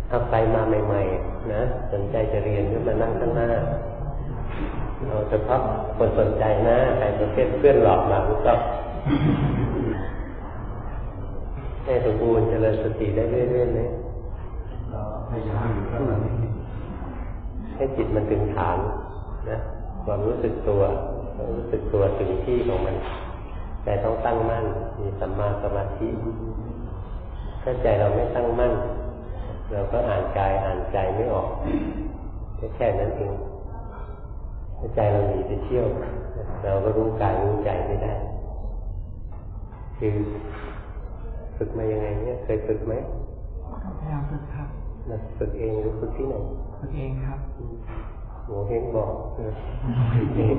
เอาใครมาใหม่ๆนะสนใจจะเรียนก็มานั่งข้างหน้าเราเฉพาะคนสนใจนะใครประเภทเพื่อนหลอกมาก็ให้สมบูรณ์เจริญสติได้เรื่อยๆเลยให้จิตมันถึงฐานนะความรู้สึกตัวถึงที่ของมันแต่ต้องตั้งมั่นมีสัมมาสมาธิถ้าใจเราไม่ตั้งมั่นเราก็อ่านกายอ่านใจไม่ออกแค่นั้นเองถ้าใจเราหนีไปเที่ยวเราก็รู้กายรู้ใจไม่ได้คือฝึกมายังไงเนี่ยเคยฝึกไหมพยายามฝึกครับฝึกเองหรือฝึกที่ไหนฝึกเองครับโหเฮงบอกเอง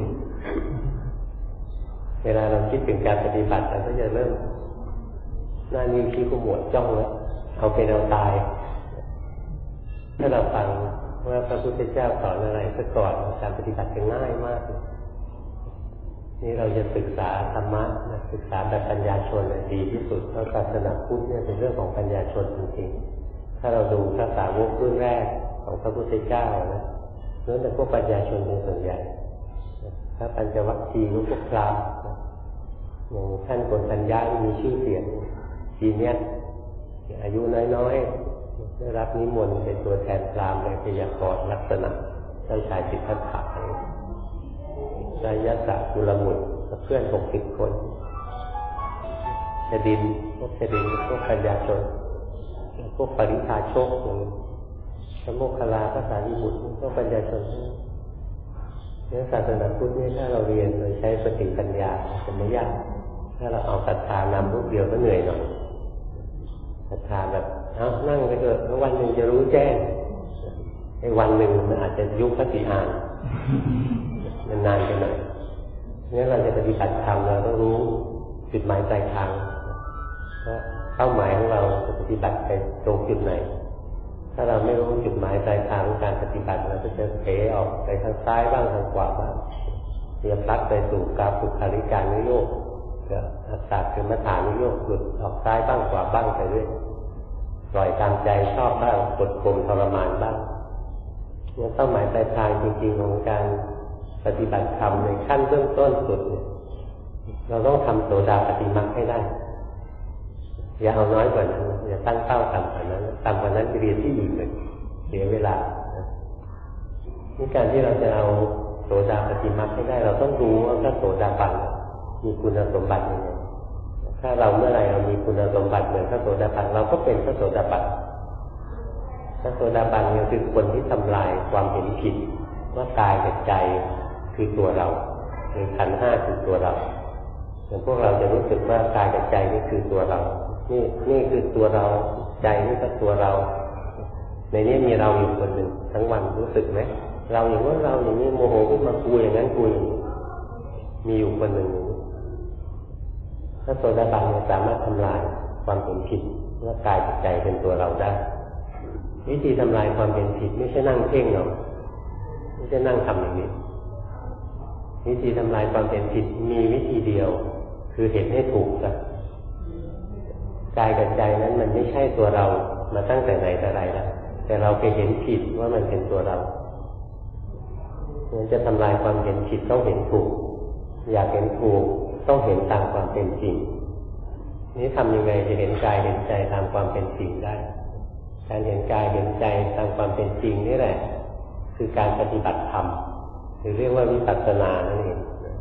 เวลาเราคิดถึงการปฏิบัติเราก็จะเริ่มหน้านิ้วชี้ขมวดจ้องแล้วเอาเป็นเอาตายถ้าเราฟังว่าพระพุทธเจ้าสอนอะไรซะก่อนการปฏิบัติจะง่ายมากนี่เราจะศึกษาธรรมะศึกษาแบบปัญญาชนดีที่สุดเพราะศาสนาพุทธเนี่ยเป็นเรื่องของปัญญาชนจริงๆถ้าเราดูพระสาวกรุ่นแรกของพระพุทธเจ้านะล้วนแต่พวกปัญญาชนเป็นส่วนใหญ่ถ้าปัญจวัคคีย์พวกพราหมณ์อย่างท่านโกณทัญญามีชื่อเสียงทีเนี้ยอายุน้อยๆได้รับนิมนต์เป็นตัวแทนพราหมณ์ในพยากรณ์ลักษณะเจ้าชายสิทธัตถะชายสะกุลมุตกับเพื่อน60 คนพวกพวกปัญญาชนพวกปริพาชกสมุขลาภาษาลิบุตรพวกปัญญาชนเนี่ยศาสนาพุทธนี่ถ้าเราเรียนโดยใช้สติปัญญาจะไม่ยากถ้าเราเอาศรัทธานำรูปเดียวก็เหนื่อยหน่อยศรัทธาแบบนั่งไปเถอะแล้ววันหนึ่งจะรู้แจ้งไอ้วันหนึ่งมันอาจจะยุบปฏิหารนานไปหน่อยงั้นเราจะปฏิบัติธรรมเราต้องรู้จุดหมายปลายทางว่าเป้าหมายของเราจะปฏิบัติไปตรงจุดไหนถ้าเราไม่รู้จุดหมายปลายทางของการปฏิบัติเราก็จะเผลอออกไปทางซ้ายบ้างทางขวาบ้างจะพลัดไปสู่กาปุคาริการนิโยคก็อัตตาคือมัฏฐานิโยคหลุดออกซ้ายบ้างขวาบ้างไปเรื่อยปล่อยตามใจชอบบ้างกดข่มทรมานบ้างเนี่ยเป้าหมายปลายทางจริงๆของการปฏิบัติธรรมในขั้นเบื้องต้นสุดเนี่ยเราต้องทำโสดาปัตติมรรคให้ได้อย่าเอาน้อยกว่านั้นอย่าตั้งเป้าต่ำกว่านั้นต่ำกว่านั้นจะเรียนที่อื่นเลยเสียเวลานี่การที่เราจะเอาโสดาปัตติมรรคให้ได้เราต้องรู้ว่าพระโสดาบันมีคุณสมบัติยังไงถ้าเราเมื่อไรเรามีคุณสมบัติเหมือนพระโสดาบันเราก็เป็นพระโสดาบันพระโสดาบันเนี่ยคือคนที่ทำลายความเห็นผิดว่ากายกับใจคือตัวเราหรือขันธ์ห้าคือตัวเราอย่างพวกเราจะรู้สึกว่ากายกับใจนี่คือตัวเรานี่คือตัวเราใจนี่ก็ตัวเราในนี้มีเราอยู่คนหนึ่งทั้งวันรู้สึกไหมเราอย่างว่าเราอย่างนี้โมโหขึ้นมากูอย่างนั้นกูอย่างนี้มีอยู่คนหนึ่งถ้าโสดาบันสามารถทำลายความเห็นผิดว่ากายกับใจเป็นตัวเราได้วิธีทำลายความเห็นผิดไม่ใช่นั่งเพ่งหรอกไม่ใช่นั่งทำอย่างนี้วิธีทำลายความเห็นผิดมีวิธีเดียวคือเห็นให้ถูกกันกายกับใจนั้นมันไม่ใช่ตัวเรามาตั้งแต่ไหนแต่ไรแล้วแต่เราไปเห็นผิดว่ามันเป็นตัวเรางั้นจะทำลายความเห็นผิดต้องเห็นถูกอยากเห็นถูกต้องเห็นตามความเป็นจริงนี้ทำยังไงจะเห็นกายเห็นใจตามความเป็นจริงได้การเห็นกายเห็นใจตามความเป็นจริงนี่แหละคือการปฏิบัติธรรมหรือเรียกว่าวิปัสสนานั่นเอง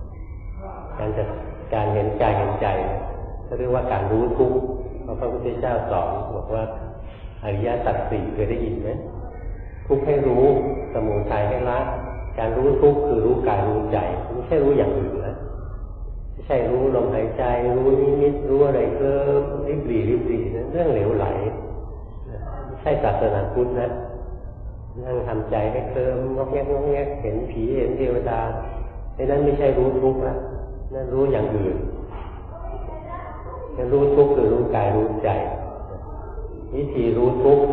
การเห็นกายเห็นใจเขาเรียกว่าการรู้ทุกข์เพราะพระพุทธเจ้าสอนบอกว่าอริยสัจสี่เคยได้ยินไหมทุกข์ให้รู้สมุทัยให้ละการรู้ทุกข์คือรู้กายรู้ใจไม่ใช่รู้อย่างอื่นนะไม่ใช่รู้ลมหายใจรู้นิมิตรู้อะไรเพิ่มริบหรี่นั่นเรื่องเหลวไหลไม่ใช่ศาสนาพุทธนะนั่งทำใจให้เคลิ้มงอกแงกเห็นผีเห็นเทวดาไอ้นั้นไม่ใช่รู้ทุกข์นะนั่นรู้อย่างอื่นรู้ทุกข์คือรู้กายรู้ใจวิธีรู้ทุกข์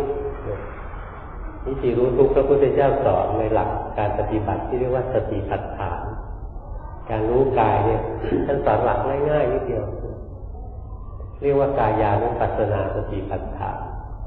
พระพุทธเจ้าสอนในหลักการปฏิบัติที่เรียกว่าสติปัฏฐานการรู้กายเนี่ยท่านสอนหลักง่ายๆนิดเดียวเรียกว่ากายานุปัสสนาสติปัฏฐาน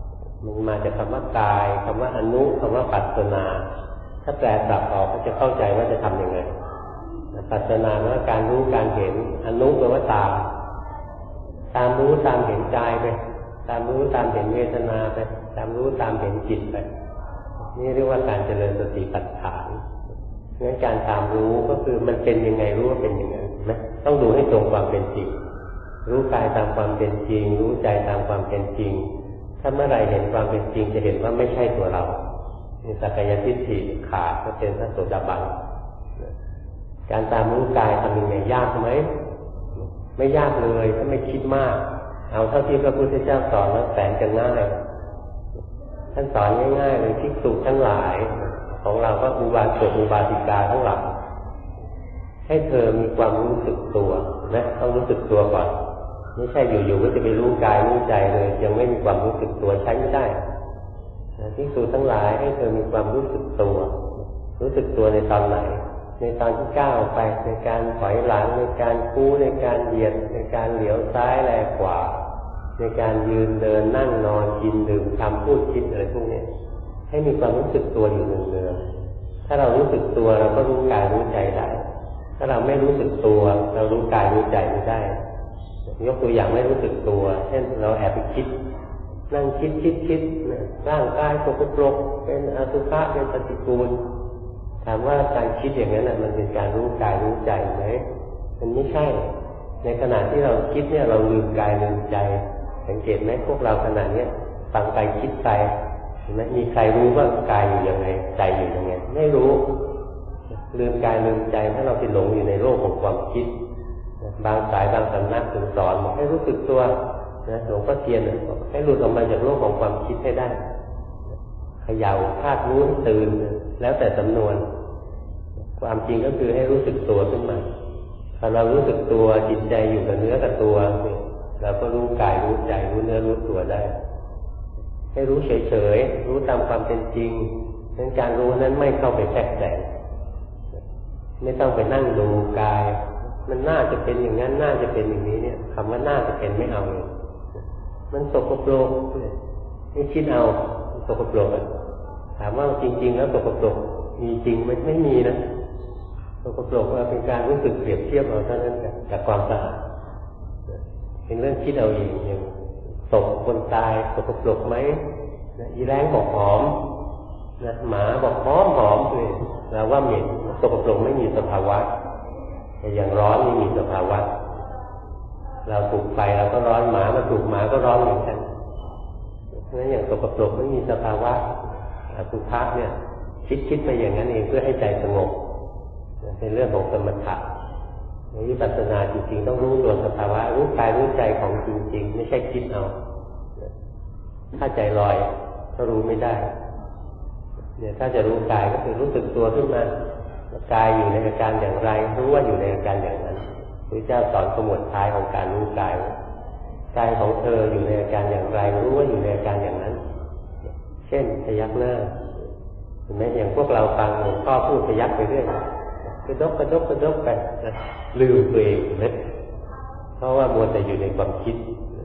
มันมาจากคำว่ากายคำว่าอนุคำว่าปัสสนาถ้าแปลกลับออกก็จะเข้าใจว่าจะทำยังไงปัสสนาว่าการรู้การเห็นอนุแปลว่าตามรู้ตามเห็นกายไปตามรู้ตามเห็นเวทนาไปตามรู้ตามเห็นจิตไปนี่เรียกว่าการเจริญสติปัฏฐานงั้นการตามรู้ก็คือมันเป็นยังไงรู้ว่าเป็นยังไงนะต้องดูให้ตรงความเป็นจริงรู้กายตามความเป็นจริงรู้ใจตามความเป็นจริงถ้าเมื่อไรเห็นความเป็นจริงจะเห็นว่าไม่ใช่ตัวเราสักกายทิฏฐิขาดก็เป็นพระโสดาบันการตามรู้กายทำยังไงยากไหมไม่ยากเลยถ้าไม่คิดมากเอาเท่าที่พระพุทธเจ้าสอนแล้วแสนจะง่ายท่านสอนง่ายๆเลยภิกษุทั้งหลายของเราก็อุบาสกอุบาสิกาทั้งหลายให้เธอมีความรู้สึกตัวนะต้องรู้สึกตัวก่อนไม่ใช่อยู่ๆก็จะไปรู้กายรู้ใจเลยยังไม่มีความรู้สึกตัวใช้ไม่ได้ภิกษุทั้งหลายให้เธอมีความรู้สึกตัวรู้สึกตัวในตอนไหนในตอนที่ก้าวไปในการถอยหลังในการคู่ในการเหยียดในการเหลียวซ้ายแลขวาในการยืนเดินนั่งนอนกินดื่มทำพูดคิดอะไรพวกนี้ให้มีความรู้สึกตัวอยู่เนืองๆถ้าเรารู้สึกตัวเราก็รู้กายรู้ใจได้ถ้าเราไม่รู้สึกตัวเรารู้กายรู้ใจไม่ได้ยกตัวอย่างไม่รู้สึกตัวเช่นเราแอบไปคิดนั่งคิดร่างกายสกปรกเป็นอสุภะเป็นปฏิกูลถามว่าการคิดอย่างนั้นมันเป็นการรู้กายรู้ใจไหมมันไม่ใช่ในขณะที่เราคิดเนี่ยเราลืมกายลืมใจสังเกตไหมพวกเราขณะนี้ฟังไปคิดไปเห็นไหมมีใครรู้ว่ากายอยู่ยังไงใจอยู่ยังไงไม่รู้ลืมกายลืมใจถ้าเราไปหลงอยู่ในโลกของความคิดบางสายบางสำนักถึงสอนบอกให้รู้สึกตัวนะหลวงพ่อเทียนให้หลุดออกมาจากโลกของความคิดให้ได้เขย่าคาดรู้ตื่นแล้วแต่สำนวนความจริงก็คือให้รู้สึกตัวขึ้นมาพอเรารู้สึกตัวจิตใจอยู่กับเนื้อกับตัวเราก็รู้กายรู้ใจรู้เนื้อรู้ตัวได้ให้รู้เฉยๆรู้ตามความเป็นจริงนั้นการรู้นั้นไม่เข้าไปแทรกแซงไม่ต้องไปนั่งดูกายมันน่าจะเป็นอย่างนั้นน่าจะเป็นอย่างนี้เนี่ยคำว่าน่าจะเป็นไม่เอาเลยมันสกปรกนี่คิดเอาสกปรกถามว่าจริงๆแล้วสกปรกมีจริงไม่มีนะสกปรกเป็นการรู้สึกเปรียบเทียบเอาเท่านั้นกับความสะอาดเป็นเรื่องคิดเอาเองอย่างศพคนตายสกปรกไหมอีแรงบอกหอมนะหมาบอกหอมเลยเราว่าเหม็นสกปรกไม่มีสภาวะแต่อย่างร้อนนี่มีสภาวะเราถูกไฟเราก็ร้อนหมามาถูกหมาก็ร้อนเหมือนกันเพราะฉะนั้นอย่างสกปรกไม่มีสภาวะอสุภะเนี่ยคิดไปอย่างนั้นเองเพื่อให้ใจสงบเป็นเรื่องของสมถะในวิปัสสนาจริงๆต้องรู้ตัวสภาวะรู้กายรู้ใจของจริงๆไม่ใช่คิดเอาถ้าใจลอยก็รู้ไม่ได้เนี่ยถ้าจะรู้กายก็คือรู้สึกตัวขึ้นมากายอยู่ในอาการอย่างไรรู้ว่าอยู่ในอาการอย่างนั้นพระเจ้าสอนขมวดท้ายของการรู้กายกายของเธออยู่ในอาการอย่างไรรู้ว่าอยู่ในอาการอย่างนั้นเช่นพยักหน้าเห็นไหมอย่างพวกเราฟังหลวงพ่อพูดพยักไปเรื่อยกระดกไปลืมตัวเองนะเพราะว่ามัวแต่อยู่ในความคิด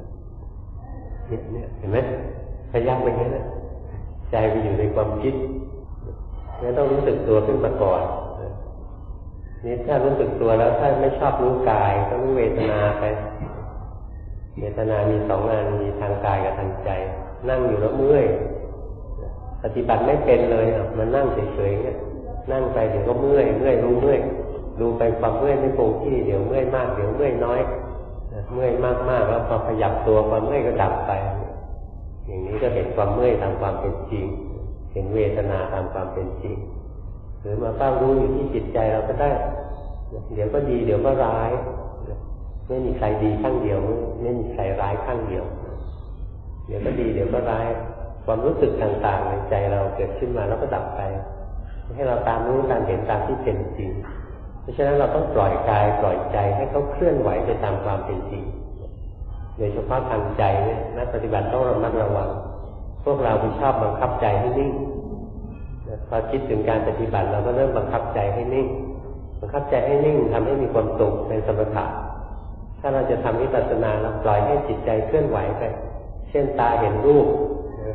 เนี่ยเห็นไหมพยักไปอย่างนั้นใจไปอยู่ในความคิดงั้นต้องรู้สึกตัวขึ้นมาก่อนนี่ถ้ารู้สึกตัวแล้วถ้าไม่ชอบรู้กายก็รู้เวทนาไปเวทนามีสองอันมีทางกายกับทางใจนั่งอยู่แล้วเมื่อยปฏิบัติไม่เป็นเลยมันนั่งเฉยๆเนี่ยนั่งไปเดี๋ยวก็เมื่อยรู้เมื่อยดูไปความเมื่อยไม่คงที่เดี๋ยวเมื่อยมากเดี๋ยวเมื่อยน้อยเมื่อยมากๆแล้วพอขยับตัวความเมื่อยก็ดับไปอย่างนี้ก็เห็นความเมื่อยตามความเป็นจริงเห็นเวทนาตามความเป็นจริงหรือมาเฝ้ารู้อยู่ที่จิตใจเราก็ได้เดี๋ยวก็ดีเดี๋ยวก็ร้ายไม่มีใครดีข้างเดียวไม่มีใครร้ายข้างเดียวเดี๋ยวก็ดีเดี๋ยวก็ร้ายความรู้สึกต่างๆในใจเราเกิดขึ้นมาแล้วก็ดับไปให้เราตามรู้ตามเห็นตามที่เป็นจริงเพราะฉะนั้นเราต้องปล่อยกายปล่อยใจให้เขาเคลื่อนไหวไปตามความเป็นจริงโดยเฉพาะทางใจเนี่ยนักปฏิบัติต้องระมัดระวังพวกเราที่ชอบบังคับใจให้นิ่งพอคิดถึงการปฏิบัติเราก็เริ่มบังคับใจให้นิ่งบังคับใจให้นิ่งทำให้มีความสุขเป็นสมถะถ้าเราจะทำวิปัสสนาเราปล่อยให้จิตใจเคลื่อนไหวไปเช่นตาเห็นรูป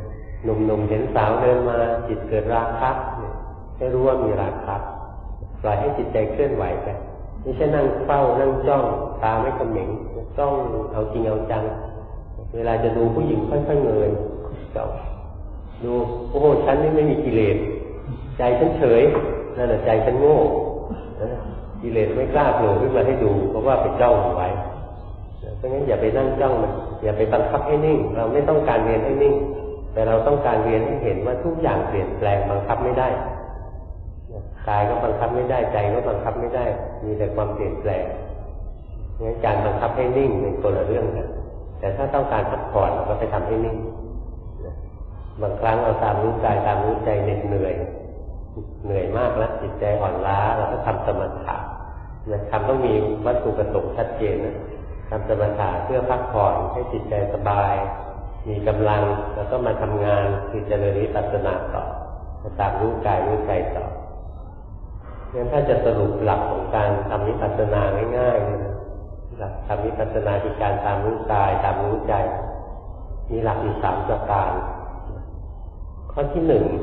หนุ่มๆเห็นสาวเดินมาจิตเกิดราคะให้รู้ว่ามีราคะปล่อยให้จิตใจเคลื่อนไหวไปไม่ใช่นั่งเฝ้านั่งจ้องตาไม่เขม็งจ้องเอาจริงเอาจังเวลาจะดูผู้หญิงค่อยๆเงยจ้องดูโอ้โหฉันนี่ไม่มีกิเลสใจฉันเฉยนั่นแหละใจฉันโง่กิเลสไม่กล้าโผล่ขึ้นมาให้ดูเพราะว่าไปจ้องไว้เพราะงั้นอย่าไปนั่งจ้องมันอย่าไปบังคับให้นิ่งเราไม่ต้องการเรียนให้นิ่งแต่เราต้องการเรียนให้เห็นว่าทุกอย่างเปลี่ยนแปลงบังคับไม่ได้กายก็บังคับไม่ได้ใจก็บังคับไม่ได้มีแต่ความเปลี่ยนแปลงงั้นการบังคับให้นิ่งเป็นคนละเรื่องกันแต่ถ้าต้องการพักผ่อนเราก็ไปทำให้นิ่งบางครั้งเราตามรู้กายตามรู้ใจเหนื่อยมากแล้วจิตใจอ่อนล้าเราก็ทำสมถะทำต้องมีวัตถุประสงค์ชัดเจนนะทำสมถะเพื่อพักผ่อนให้จิตใจสบายมีกำลังแล้วก็มาทำงานคือเจริญวิปัสสนาต่อตามรู้กายรู้ใจต่องั้นถ้าจะสรุปหลักของการทำวิปัสสนาง่ายๆหลักทำวิปัสสนาคือการตามรู้กายตามรู้ใจมีหลักอยู่3ประการข้อที่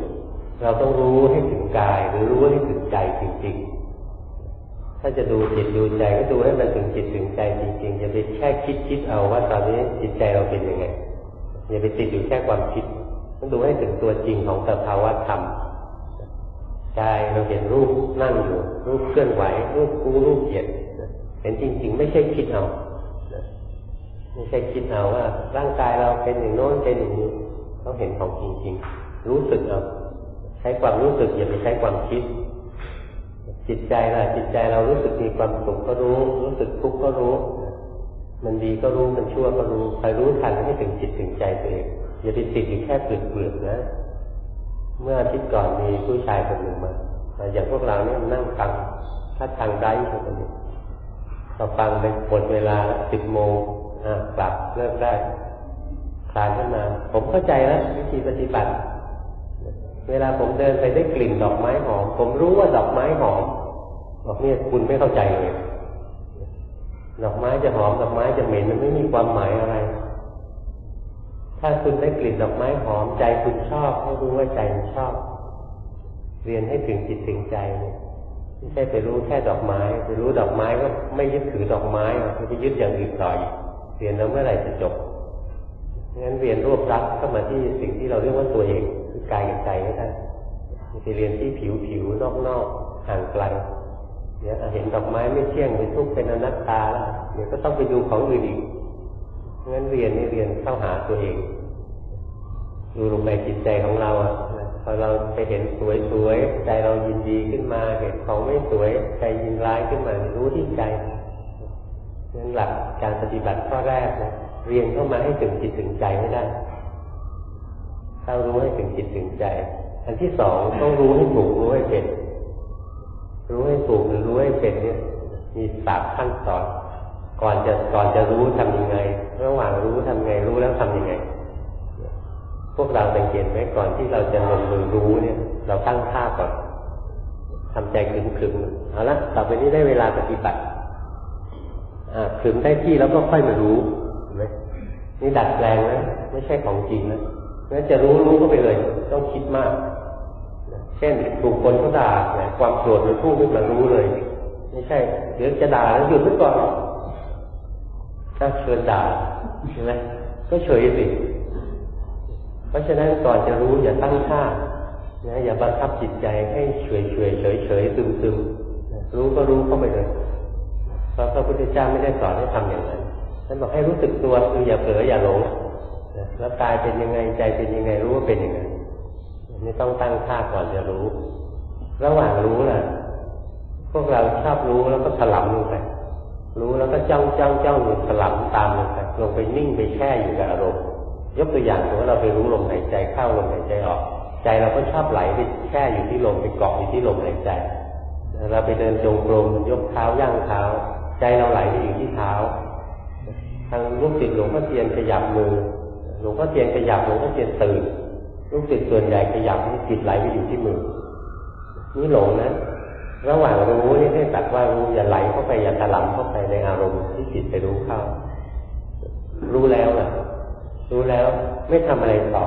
1เราต้องรู้ให้ถึงกายหรือรู้ให้ถึงใจจริงๆถ้าจะดูจิตดูใจก็ดูให้มันถึงจิตถึงใจจริงๆอย่าไปแค่คิดเอาว่าตอนนี้จิตใจเราเป็นยังไงอย่าไปติดอยู่แค่ความคิดต้องดูให้ถึงตัวจริงของสภาวะธรรมกายเราเห็นรูปนั่งอยู่รูปเคลื่อนไหวรูปกู้รูปเหยียดเห็นจริงๆไม่ใช่คิดเอาไม่ใช่คิดเอาว่าร่างกายเราเป็นอย่างโน้นเป็นอย่างนี้ต้องเห็นของจริงๆรู้สึกเอาใช้ความรู้สึกอย่าไปใช้ความคิดจิตใจล่ะจิตใจเรารู้สึกมีความสุขก็รู้สึกทุกข์ก็รู้มันดีก็รู้มันชั่วก็รู้คอยรู้ทันให้ถึงจิตถึงใจตัวเองอย่าไปติดอยู่แค่เปลือกๆนะเมื่ออาทิตย์ก่อนมีผู้ชายคนหนึ่งมาอย่างพวกเราเนี่ยนั่งฟังถ้าทางไร้คนนี้เราฟังไปหมดเวลา10 โมงกลับเลิกได้คลานขึ้นมาผมเข้าใจแล้ววิธีปฏิบัติเวลาผมเดินไปได้กลิ่นดอกไม้หอมผมรู้ว่าดอกไม้หอมบอกเนี่ยคุณไม่เข้าใจเลยดอกไม้จะหอมดอกไม้จะเหม็นมันไม่มีความหมายอะไรถ้าคุณได้กลิ่นดอกไม้หอมใจคุณชอบให้รู้ว่าใจมันชอบเรียนให้ถึงจิตถึงใจไม่ใช่ไปรู้แค่ดอกไม้ไปรู้ดอกไม้ก็ไม่ยึดถือดอกไม้ไปยึดอย่างอื่นต่ออีกเรียนแล้วเมื่อไหร่จะจบงั้นเรียนรวบรัดเข้ามาที่สิ่งที่เราเรียกว่าตัวเองคือกายกับใจไม่ได้ไปเรียนที่ผิวนอกห่างไกลเนี่ยเห็นดอกไม้ไม่เที่ยงเป็นทุกข์เป็นอนัตตาแล้วเดี๋ยวก็ต้องไปดูของอื่นอีกงั้นเรียนเข้าหาตัวเองดูลงไปจิตใจของเราพอเราไปเห็นสวยใจเรายินดีขึ้นมาเห็นของไม่สวยใจยินร้ายขึ้นมารู้ที่ใจงั้นหลักการปฏิบัติข้อแรกนะเรียนเข้ามาให้ถึงจิตถึงใจไม่ได้ถ้ารู้ให้ถึงจิตถึงใจอันที่2ต้องรู้ให้ถูกรู้ให้เป็นรู้ให้ถูกหรือรู้ให้เป็นเนี่ยมี3ขั้นตอนก่อนจะรู้ทำยังไงระหว่างรู้ทำไงรู้แล้วทำยังไงพวกเราสังเกตไหมก่อนที่เราจะลงมือรู้เนี่ยเราตั้งท่าก่อนทำใจขรึมๆเอาละต่อไปนี้ได้เวลาปฏิบัติขรึมได้ที่แล้วก็ค่อยมารู้เห็นไหมนี่ดัดแปลงนะไม่ใช่ของจริงนะงั้นจะรู้ก็ไปเลยต้องคิดมากเช่นถูกคนเขาด่าความโกรธมันพุ่งขึ้นมารู้เลยไม่ใช่เดี๋ยวจะด่าแล้วหยุดไว้ก่อนถ้าเชิญด่าใช่ไหมก็เฉยสิเพราะฉะนั้นก่อนจะรู้อย่าตั้งท่าอย่าบังคับจิตใจให้เฉยซึมรู้ก็รู้เข้าไปเลยเพราะพระพุทธเจ้าไม่ได้สอนให้ทำอย่างนั้นท่านบอกให้รู้สึกตัวคืออย่าเผลออย่าหลงแล้วกายเป็นยังไงใจเป็นยังไงรู้ว่าเป็นยังไงนี่ต้องตั้งท่าก่อนจะรู้ระหว่างรู้ล่ะพวกเราชอบรู้แล้วก็ถลำลงไปรู้แล้วก็จ้องอยู่ถลำตามลงไปนิ่งไปแช่อยู่กับอารมณ์ยกตัวอย่างสมมติเราไปรู้ลมหายใจเข้าลมหายใจออกใจเราก็ชอบไหลไปแช่อยู่ที่ลมไปเกาะอยู่ที่ลมหายใจเราไปเดินจงกรมยกเท้าย่างเท้าใจเราไหลไปอยู่ที่เท้าทางลูกศิษย์หลวงพ่อเทียนขยับมือหลวงพ่อเทียนขยับหลวงพ่อเทียนตื่นลูกศิษย์ส่วนใหญ่ขยับให้จิตไหลไปอยู่ที่มือนี่หลงนะระหว่างรู้นี่ให้ตัดว่ารู้อย่าไหลเข้าไปอย่าถลำเข้าไปในอารมณ์ที่จิตไปรู้เข้ารู้แล้วล่ะรู้แล้วไม่ทำอะไรต่อ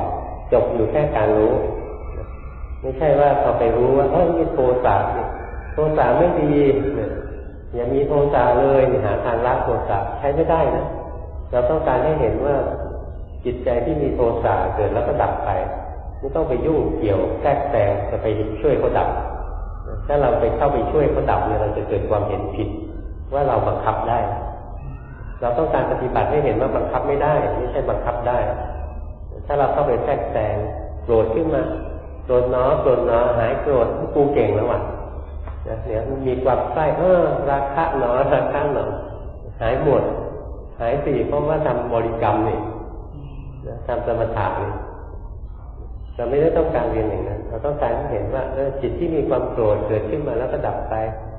จบอยู่แค่การรู้ไม่ใช่ว่าพอไปรู้ว่ามีโทสะโทสะไม่ดีอย่ามีโทสะเลยหาทางละโทสะใช้ไม่ได้นะเราต้องการให้เห็นว่าจิตใจที่มีโทสะเกิดแล้วก็ดับไปไม่ต้องไปยุ่งเกี่ยวแทรกแซงจะไปช่วยเขาดับถ้าเราไปเข้าไปช่วยเขาดับเนี่ยเราจะเกิดความเห็นผิดว่าเราบังคับได้เราต้องการปฏิบัติให้เห็นว่าบังคับไม่ได้ไม่ใช่บังคับได้ถ้าเราเข้าไปแทรกแซงโกรธขึ้นมาโกรธหนอหายโกรธกูเก่งแล้วว่ะเนี่ยมีความใกล้ราคะหนอหายหมดหายสิเพราะว่าทำบริกรรมนี่ทำสมถะนี่เราไม่ได้ต้องการเรียนอย่างนั้นเราต้องการให้เห็นว่าจิตที่มีความโกรธเกิดขึ้นมาแล้วก็ดับไป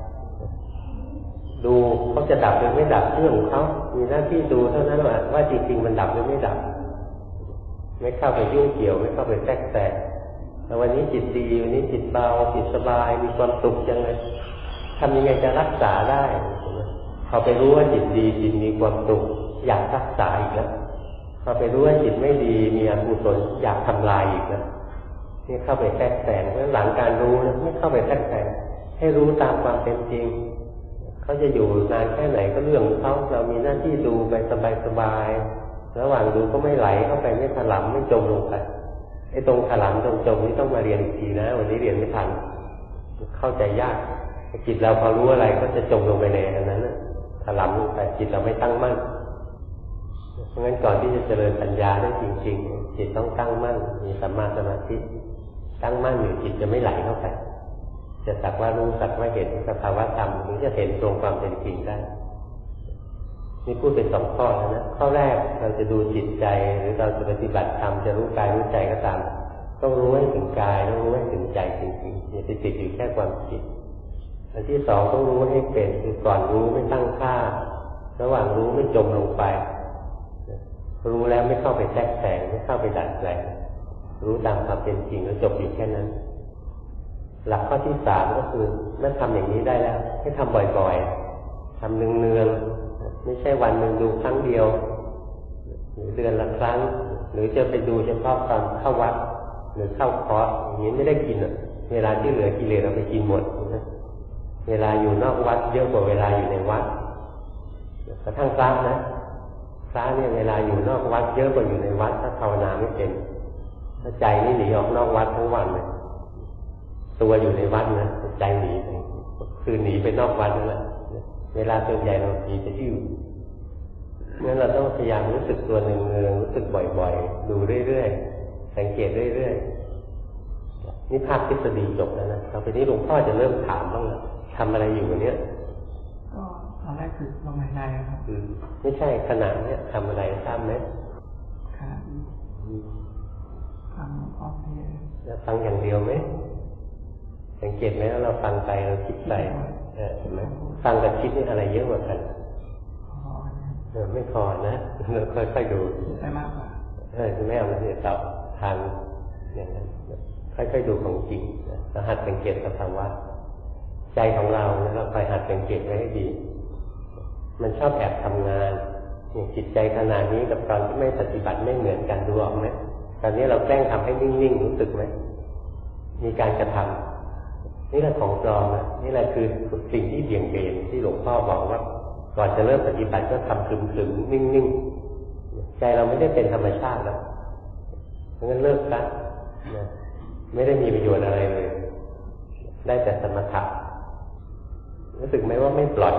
ดูเขาจะดับหรือไม่ดับเรื่องของเขามีหน้าที่ดูเท่านั้นว่าจริงๆมันดับหรือไม่ดับไม่เข้าไปยุ่งเกี่ยวไม่เข้าไปแทรกแซงแต่วันนี้จิตดีวันนี้จิตเบาจิตสบายมีความสุขจังเลยทำยังไงจะรักษาได้พอไปรู้ว่าจิตดีจิตมีความสุขอยากรักษาอีกแล้วพอไปรู้ว่าจิตไม่ดีมีอกุศลอยากทำลายอีกแล้วนี่เข้าไปแทรกแซงเพราะหลังการรู้นะไม่เข้าไปแทรกแซงให้รู้ตามความเป็นจริงเขาจะอยู่นานแค่ไหนก็เรื่องของเขาเรามีหน้าที่ดูไปสบายๆระหว่างดูก็ไม่ไหลเข้าไปไม่ถลำไม่จมลงไปไอ้ตรงถลำตรงจมนี่ต้องมาเรียนอีกทีนะวันนี้เรียนไม่ทันเข้าใจยากจิตเราพอรู้อะไรก็จะจมลงไปในอันนั้นถลำลงไปจิตเราไม่ตั้งมั่นเพราะงั้นก่อนที่จะเจริญปัญญาได้จริงๆจิตต้องตั้งมั่นมีสัมมาสมาธิตั้งมั่นอยู่จิตจะไม่ไหลเข้าไปจะสักว่ารู้สักว่าเห็นสภาวะธรรมถึงจะเห็นตรงความเป็นจริงได้นี่พูดเป็น2 ข้อแล้วนะข้อแรกเราจะดูจิตใจหรือเราจะปฏิบัติธรรมจะรู้กายรู้ใจก็ตามต้องรู้ให้ถึงกายต้องรู้ให้ถึงใจจริงๆอย่าไปติดอยู่แค่ความคิดอันที่2ต้องรู้ให้เป็นคือก่อนรู้ไม่ตั้งค่าระหว่างรู้ไม่จมลงไปรู้แล้วไม่เข้าไปแทรกแซงไม่เข้าไปดัดแปลงรู้ตามความเป็นจริงแล้วจบอยู่แค่นั้นหลักข้อที่3ก็คือเมื่อทำอย่างนี้ได้แล้วให้ทำบ่อยๆทำเนืองๆไม่ใช่วันหนึ่งดูครั้งเดียวหรือเดือนละครั้งหรือจะไปดูเฉพาะตอนเข้าวัดหรือเข้าคอร์สอย่างนี้ไม่ได้กินเวลาที่เหลือกิเลสเราไปกินหมดเวลาอยู่นอกวัดเยอะกว่าเวลาอยู่ในวัดกระทั่งพระนะพระเนี่ยเวลาอยู่นอกวัดเยอะกว่าอยู่ในวัดถ้าภาวนาไม่เป็นถ้าใจนี่หนีออกนอกวัดทั้งวันเลยตัวอยู่ในวัดนะใจหนีคือหนีไปนอกวัดนั่นแหละเวลาส่วนใหญ่เราหนีจะอยู่งั้นเราต้องพยายามรู้สึกตัวเนืองๆรู้สึกบ่อยๆดูเรื่อยๆสังเกตเรื่อยๆนี่ภาคทฤษฎีจบแล้วนะต่อไปนี้หลวงพ่อจะเริ่มถามบ้างแล้วทำอะไรอยู่เนี่ยก็ตอนแรกคือลมหายใจครับไม่ใช่ขณะนี้ทำอะไรทราบไหมขณะนี้ฟังออกเดียวแล้วฟังอย่างเดียวไหมสังเกตไหมว่าเราฟังไปเราคิดไปเห็นไหมฟังกับคิดนี่อะไรเยอะกว่ากันไม่พอนะเราค่อยๆดูได้มากกว่าไม่เอาแล้วเนี่ยตอบทางอย่างนั้นค่อยๆดูของจริงเราหัดสังเกตสภาวะใจของเราเราคอยหัดสังเกตไว้ให้ดีมันชอบแอบทำงานจิตใจขนาดนี้กับตอนที่ไม่ปฏิบัติไม่เหมือนกันดูออกไหมตอนนี้เราแกล้งทำให้นิ่งๆรู้สึกไหมมีการกระทำนี่แหละของปลอมนะนี่แหละคือสิ่งที่เบี่ยงเบนที่หลวงพ่อบอกว่าก่อนจะเริ่มปฏิบัติก็ทำขรึมๆนิ่งๆใจเราไม่ได้เป็นธรรมชาติแล้วเพราะงั้นเลิกซะไม่ได้มีประโยชน์อะไรเลยได้แต่สมถะรู้สึกไหมว่าไม่ปล่อย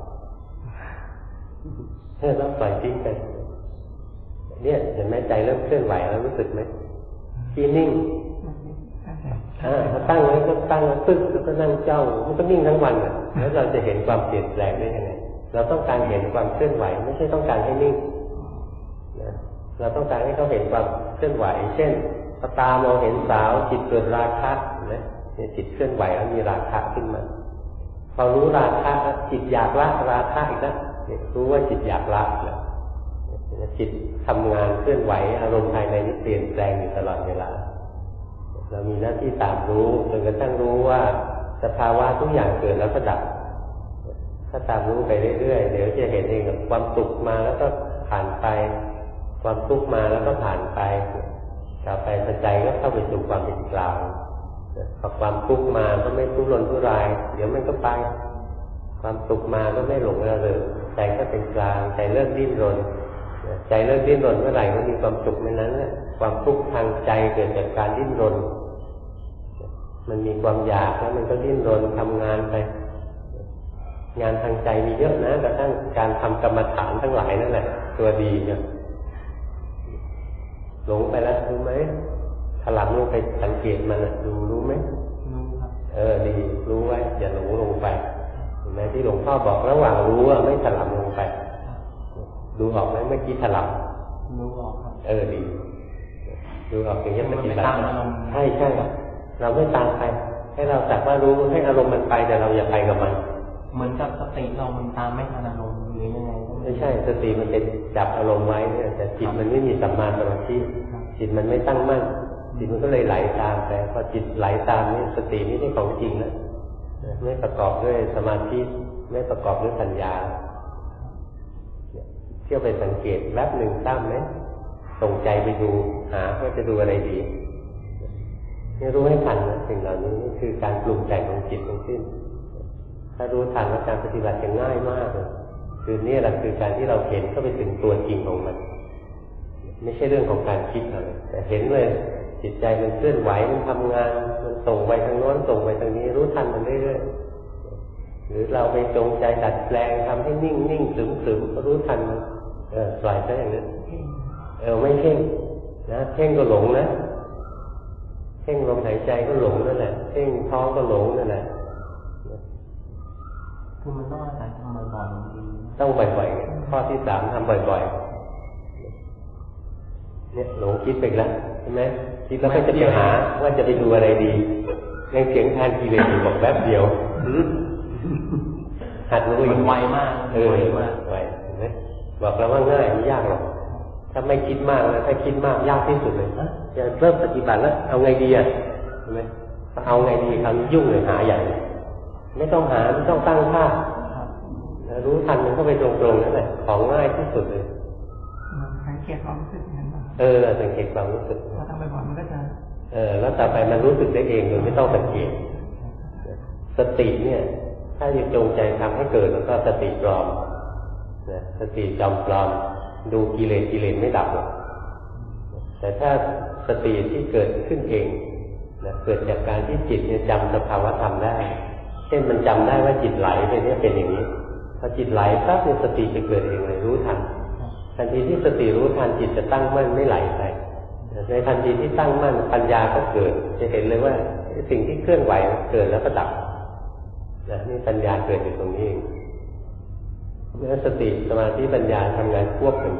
ต้องปล่อยทิ้งไปเนี่ยเห็นไหมใจเริ่มเคลื่อนไหวแล้วรู้สึกไหมที่นิ่งถ้าตั้งไว้ก็ตั้งตึ๊กแล้วก็นั่งจ้องมันก็นิ่งทั้งวันแล้วเราจะเห็นความเปลี่ยนแปลงได้ยังไงเราต้องการเห็นความเคลื่อนไหวไม่ใช่ต้องการให้นิ่งนะเราต้องการให้เขาเห็นความเคลื่อนไหวเช่นตามองเห็นสาวจิตเกิดราคะนะจิตเคลื่อนไหวแล้วมีราคะขึ้นมาพอรู้ราคะจิตอยากละราคะอีกแล้วรู้ว่าจิตอยากละแล้วจิตทำงานเคลื่อนไหวอารมณ์ภายในนี้เปลี่ยนแปลงอยู่ตลอดเวลาเรามีหน้าที่ตามรู้จนกระทั่งรู้ว่าสภาวะทุกอย่างเกิดแล้วก็ดับถ้าตามรู้ไปเรื่อยๆเดี๋ยวจะเห็นเองความสุขมาแล้วก็ผ่านไปความทุกข์มาแล้วก็ผ่านไปต่อไปใจก็เข้าไปสู่ความเป็นกลางพอความทุกข์มาก็ไม่ทุรนทุรายเดี๋ยวมันก็ไปความสุขมาก็ไม่หลงระเริงใจก็เป็นกลางใจเลิกดิ้นรนใจเลิกดิ้นรนเมื่อไหร่ก็มีความสุขเมื่อนั้นความทุกข์ทางใจเกิดจากการดิ้นรนมันมีความอยากแล้วมันก็ดิ้นรนทำงานไปงานทางใจมีเยอะนะกระทั่งการทำกรรมฐานทั้งหลายนั่นแหละตัวดีเนี่ยหลงไปแล้วรู้ไหมถลำลงไปสังเกตมันรู้ไหมรู้ครับดีรู้ไว้อย่าหลงลงไปเห็นไหมที่หลวงพ่อบอกระหว่างรู้ไม่ถลำลงไปดูออกไหมเมื่อกี้ถลำรู้ออกครับดีดูออกถึงจะปฏิบัติใช่เราไม่ตามไปให้เราสักว่ารู้ให้อารมณ์มันไปแต่เราอย่าไปกับมันเหมือนกับสติเรามันตามไม่ทันอารมณ์หรือยังไงไม่ใช่สติมันเป็นจับอารมณ์ไว้เนี่ยแต่จิตมันไม่มีสัมมาสมาธิจิตมันไม่ตั้งมั่นจิตมันก็เลยไหลตามไปพอจิตไหลตามนี่สติไม่ใช่ของจริงนะไม่ประกอบด้วยสมาธิไม่ประกอบด้วยปัญญาเที่ยวไปสังเกตแวบหนึ่งตั้งไหมส่งใจไปดูหาว่าจะดูอะไรดีนี่รู้ให้ทันนะสิ่งเหล่านี้นี่คือการปรุงแต่งของจิตทั้งสิ้นถ้ารู้ทันว่าการปฏิบัติจะง่ายมากเลยคือนี่แหละคือการที่เราเห็นเข้าไปถึงตัวจริงของมันไม่ใช่เรื่องของการคิดอะไรแต่เห็นเลยจิตใจมันเคลื่อนไหวมันทำงานมันส่งไปทางโน้นส่งไปทางนี้รู้ทันมันเรื่อยๆหรือเราไปจงใจดัดแปลงทำให้นิ่งๆซึมๆก็รู้ทันมันปล่อยซะอย่างนั้นไม่เพ่งนะเพ่งก็หลงนะเพ่งลมหายใจก็หลงนั่นแหละเพ่งท้องก็หลงนั่นแหละคือมันต้องอาศัยทำบ่อยๆต้องบ่อยๆข้อที่3ทำบ่อยๆเนี่ยหลงคิดไปแล้วใช่ไหมคิดแล้วก็จะไปหาว่าจะไปดูอะไรดียังเสียงทานกิเลสอยู่บอกแป๊บเดียวหัดรู้อีกไวมากไวมากไวเห็นไหมบอกแล้วว่าง่ายไม่ยากหรอกถ้าไม่คิดมากนะถ้าคิดมากยากที่สุดเลยจะเริ่มปฏิบัติแล้วเอาไงดีเห็นไหมเอาไงดีคำยุ่งเลยหาใหญ่ไม่ต้องหาไม่ต้องตั้งท่ารู้ทันมันก็ไปตรงๆนั่นแหละของง่ายที่สุดเลยสังเกตความรู้สึกนั้นสังเกตความรู้สึกพอทำบ่อยๆมันก็จะแล้วต่อไปมันรู้สึกได้เองโดยไม่ต้องสังเกตสติเนี่ยถ้าอยู่จงใจทำให้เกิดแล้วก็สติปลอมนะสติจอมปลอมดูกิเลสไม่ดับหรอกแต่ถ้าสติที่เกิดขึ้นเองนะเกิดจากการที่จิตเนี่ยจำสภาวะธรรมได้เช่นมันจำได้ว่าจิตไหลไปเนี่ยเป็นอย่างนี้พอจิตไหลปั๊บเนี่ยสติจะเกิดเองเลยรู้ทันทันทีที่สติรู้ทันจิตจะตั้งมั่นไม่ไหลไปในทันทีที่ตั้งมั่นปัญญาก็เกิดจะเห็นเลยว่าสิ่งที่เคลื่อนไหวเกิดแล้วก็ดับนี่ปัญญาเกิดอยู่ตรงนี้เองเมื่อสติสมาธิปัญญาทำงานควบกัน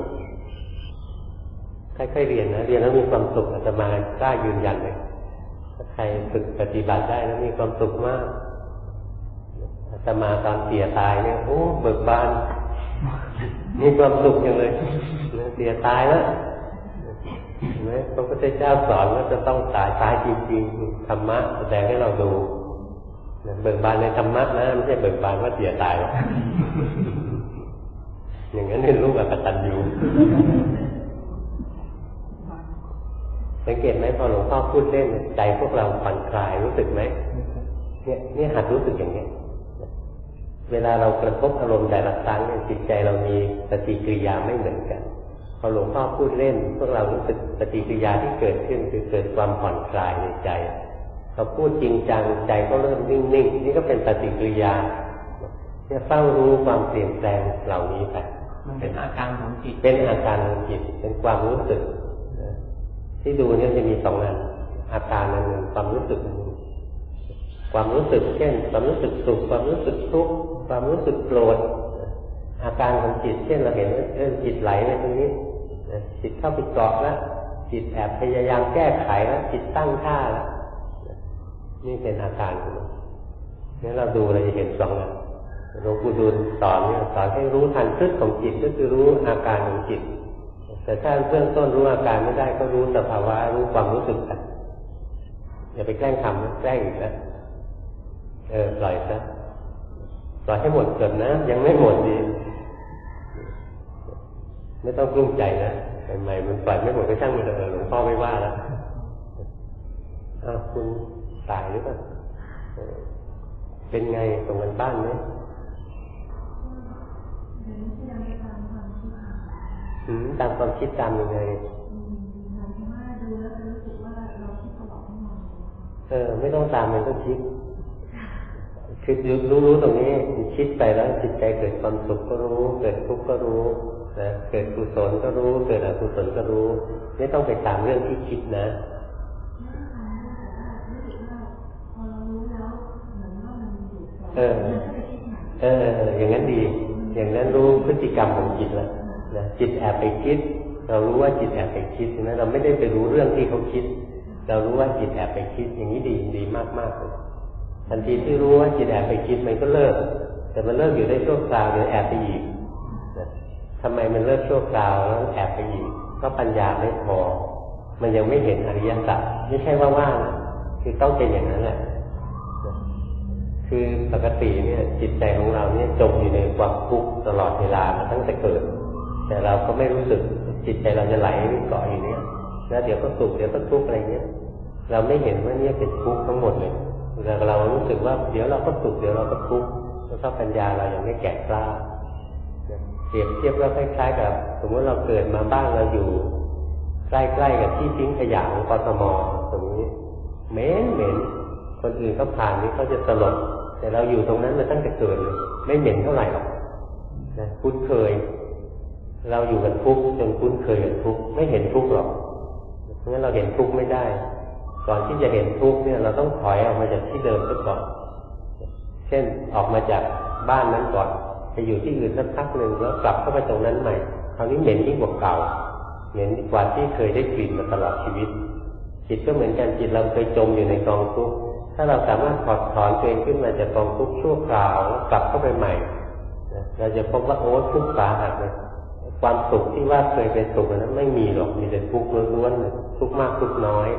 ค่อยๆเรียนนะเรียนแล้วมีความสุขอาตมากล้ายืนยันเลยถ้าใครฝึกปฏิบัติได้แล้วมีความสุขมากอาตมาตอนเสียตายเนี่ยโอ้เบิกบานมีความสุขอย่างเลยเสียตายแล้วเห็นไหมพระพุทธเจ้าสอนว่าจะต้องตายจริงๆธรรมะแสดงให้เราดูเบิกบานในธรรมะนะไม่ใช่เบิกบานว่าเสียตายอย่างนั้นเป็นลูกอกตัญญูสังเกตไหมพอหลวงพ่อพูดเล่นใจพวกเราผ่อนคลายรู้สึกไหมเนี่ยหัดรู้สึกอย่างนี้เวลาเรากระทบอารมณ์แต่ละครั้งเนี่ยจิตใจเรามีปฏิกิริยาไม่เหมือนกันพอหลวงพ่อพูดเล่นพวกเรารู้สึกปฏิกิริยาที่เกิดขึ้นคือเกิดความผ่อนคลายในใจพอพูดจริงจังใจก็เริ่มนิ่งๆนี่ก็เป็นปฏิกิริยาเนี่ยเฝ้ารู้ความเปลี่ยนแปลงเหล่านี้ไปมันเป็นอาการของจิตเป็นอาการของจิตเป็นความรู้สึกที่ดูเนี่ยจะมี2อันอาการอันหนึ่งความรู้สึกความรู้สึกเช่นความรู้สึกสุขความรู้สึกทุกข์ความรู้สึกโกรธอาการของจิตเช่นเราเห็นว่าจิตไหลในตรงนี้จิตเข้าไปเกาะแล้วจิตแอบพยายามแก้ไขแล้วจิตตั้งท่าแล้วนี่เป็นอาการนี่เราดูเราจะเห็น2อันหลวงปู่ดูลสอนเนี่ยสอนให้รู้ทันพฤติของจิตก็คือรู้อาการของจิตแต่ถ้าเบื้องต้นรู้อาการไม่ได้ก็รู้สภาวะรู้ความรู้สึกกันอย่าไปแกล้งทำแกล้งอีกนะปล่อยซะปล่อยให้หมดก่อนนะยังไม่หมดดีไม่ต้องกลุ้มใจนะใหม่ๆมันปล่อยไม่หมดก็ช่างมันหลวงพ่อไม่ว่าแล้วคุณตายหรือเปล่าเป็นไงส่งกันบ้านไหมตามความคิดตามยังไงไม่ต้องตามมันก็คิดคือรู้ตรงนี้คิดไปแล้วจิตใจเกิดความสุขก็รู้เกิดทุกข์ก็รู้นะเกิดกุศลก็รู้เกิดอกุศลก็รู้ไม่ต้องไปตามเรื่องที่คิดนะอย่างนั้นดีอย่างนั้นรู้พฤติกรรมของจิตแล้วนะจิตแอบไปคิดเรารู้ว่าจิตแอบไปคิดนะเราไม่ได้ไปรู้เรื่องที่เขาคิดเรารู้ว่าจิตแอบไปคิดอย่างนี้ดีมากๆเลยทันทีที่รู้ว่าจิตแอบไปคิดมันก็เลิกแต่มันเลิกอยู่ได้ชั่วคราวเดี๋ยวแอบไปอีกทำไมมันเลิกชั่วคราวแล้วแอบไปอีกก็ปัญญาไม่พอมันยังไม่เห็นอริยสัจไม่ใช่ว่าว่างคือต้องเป็นอย่างนั้นแหละคือปกติเนี่ยจิตใจของเราเนี่ยจมอยู่ในความทุกข์ตลอดเวลามาตั้งแต่เกิดแต่เราก็ไม่รู้สึกจิตใจเราจะไหลเกาะอยู่เนี่ยแล้วเดี๋ยวก็สุขเดี๋ยวก็ทุกข์อะไรเงี้ยเราไม่เห็นว่าเนี่ยเป็นทุกข์ทั้งหมดเลยแต่เรารู้สึกว่าเดี๋ยวเราก็สุขเดี๋ยวเราก็ทุกข์แล้วก็ปัญญาเรายังไม่แก่กล้าเปรียบเทียบว่าคล้ายๆกับสมมติเราเกิดมาบ้านเราอยู่ใกล้ๆกับที่ทิ้งขยะของกทมตรงนี้เหม็นคนอื่นเขาผ่านนี่เขาจะสลดแต่เราอยู่ตรงนั้นมาตั้งแต่เกิดเลยไม่เหม็นเท่าไหร่หรอกนะคุ้นเคยเราอยู่กับทุกข์จนคุ้นเคยกับทุกข์ไม่เห็นทุกข์หรอกเพราะงั้นเราเห็นทุกข์ไม่ได้ก่อนที่จะเห็นทุกข์เนี่ยเราต้องถอยออกมาจากที่เดิมซะก่อนเช่นออกมาจากบ้านนั้นก่อนไปอยู่ที่อื่นสักพักหนึ่งแล้วกลับเข้าไปตรงนั้นใหม่คราวนี้เหม็นยิ่งกว่าเก่าเหม็นกว่าที่เคยได้กลิ่นมาตลอดชีวิตจิตก็เหมือนกันจิตเราเคยจมอยู่ในกองทุกข์ถ้าเราสามารถถอดถอนตัวเองขึ้นมาจากกองทุกข์ชั่วคราวแล้วกลับเข้าไปใหม่เราจะพบว่าโอ้ทุกข์สาหัสเลยความสุขที่ว่าเคยเป็นสุขนั้นไม่มีหรอกมีแต่ทุกข์ล้วนๆทุกข์มากทุกข์น้อย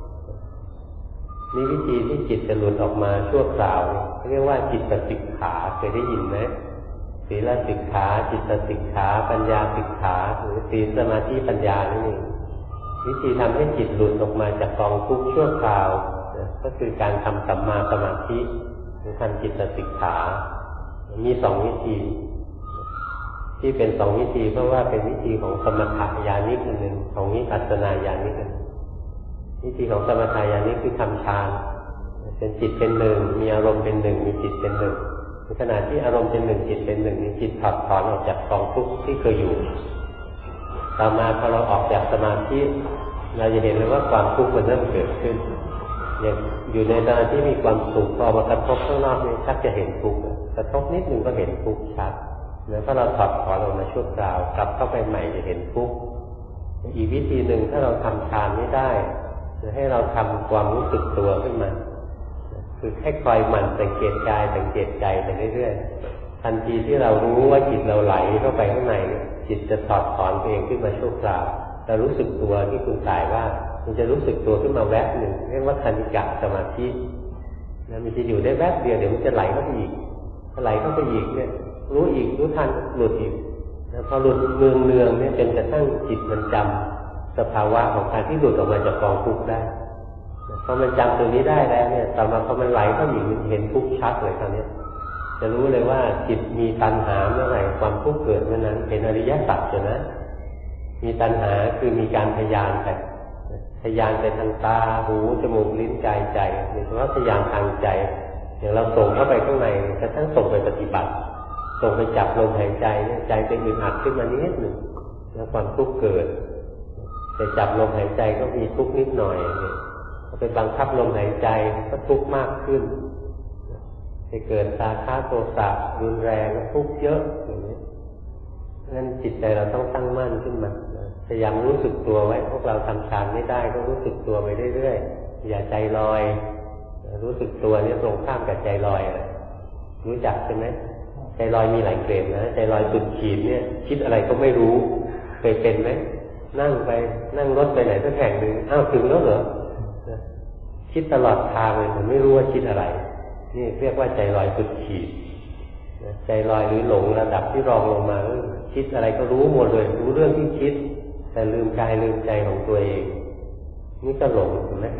นี่วิธีที่จิตจะหลุดออกมาชั่วคราวเรียกว่าจิตสิกขาเคยได้ยินไหมศีลสิกขาจิตสิกขาปัญญาสิกขาหรือศีลสมาธิปัญญานี่เองวิธีทำให้จิตหลุดออกมาจากกองทุกข์ชั่วคราวก็คือการทำสัมมาสมาธิหรือทำจิตสิกขามีสองวิธีที่เป็นสองวิธีเพราะว่าเป็นวิธีของสมถะญาณิกอันหนึ่งของวิปัสสนาญาณิกอันหนึ่งวิธีของสมถะญาณิกคือทำฌานเป็นจิตเป็นหนึ่งมีอารมณ์เป็นหนึ่งมีจิตเป็นหนึ่งในขณะที่อารมณ์เป็นหนึ่งจิตเป็นหนึ่งนี่จิตถอดถอนออกจากกองทุกข์ที่เคยอยู่ต่อมาพอเราออกจากสมาธิเราจะเห็นเลยว่าความทุกข์มันเริ่มเกิดขึ้นอย่างอยู่ในตอนที่มีความสุขพอมากระทบข้างนอกนี่ชักจะเห็นทุกข์กระทบนิดนึงก็เห็นทุกข์ชัดแล้วถ้าเราถอดถอนออกมาชั่วคราวกลับเข้าไปใหม่จะเห็นทุกข์อีกวิธีหนึ่งถ้าเราทำฌานไม่ได้จะให้เราทำความรู้สึกตัวขึ้นมาคือให้คอยหมั่นสังเกตกายสังเกตใจไปเรื่อยๆทันทีที่เรารู้ว่าจิตเราไหลเข้าไปข้างในจิตจะถอดถอนตัวเองขึ้นมาชั่วคราวเรารู้สึกตัวที่คุณตายว่ามันจะรู้สึกตัวขึ้นมาแวบหนึ่งเรียกว่าคณิกะสมาธิมันจะอยู่ได้แวบเดียวเดี๋ยวมันจะไหลเข้าไปอีกถ้าไหลเข้าไปอีกเนี่ยรู้อีกรู้ทันหลุดอีกแล้วพอหลุดเนืองเนี่ยจนกระทั่งจิตมันจำสภาวะของการที่หลุดออกมาจากกองทุกข์ได้พอมันจำตัวนี้ได้แล้วเนี่ยต่อมาพอมันไหลเข้าอีกมันเห็นทุกข์ชัดเลยคราวนี้จะรู้เลยว่าจิตมีตัณหาเมื่อไหร่ความทุกข์เกิดเมื่อนั้นเป็นอริยสัจนะมีตัณหาคือมีการทะยานไปทางตาหูจมูกลิ้นกายใจโดยเฉพาะทะยานทางใจอย่างเราส่งเข้าไปข้างในกระทั่งส่งไปปฏิบัติส่งไปจับลมหายใจเนี่ยใจเป็นอึดอัดขึ้นมานิดหนึ่งแล้วความทุกข์เกิดแต่จับลมหายใจก็มีทุกข์นิดหน่อยเนี่ยพอไปบังคับลมหายใจก็ทุกข์มากขึ้นจะเกิดราคะโทสะรุนแรงทุกข์เยอะอย่างนี้งั้นจิตใจเราต้องตั้งมั่นขึ้นมาพยายามรู้สึกตัวไว้พวกเราทำฌานไม่ได้ก็รู้สึกตัวไปเรื่อยๆอย่าใจลอยรู้สึกตัวนี่ตรงข้ามกับใจลอยรู้จักใช่ไหมใจลอยมีหลายเกรดนะใจลอยสุดขีดเนี่ยคิดอะไรก็ไม่รู้เคยเป็นไหมนั่งรถไปไหนสักแห่งหนึ่งอ้าวถึงแล้วเหรอคิดตลอดทางเลยแต่ไม่รู้ว่าคิดอะไรนี่เรียกว่าใจลอยสุดขีดใจลอยหรือหลงระดับที่รองลงมาคิดอะไรก็รู้หมดเลยรู้เรื่องที่คิดแต่ลืมกายลืมใจของตัวเองนี่ก็หลงเห็นไหมเนี่ย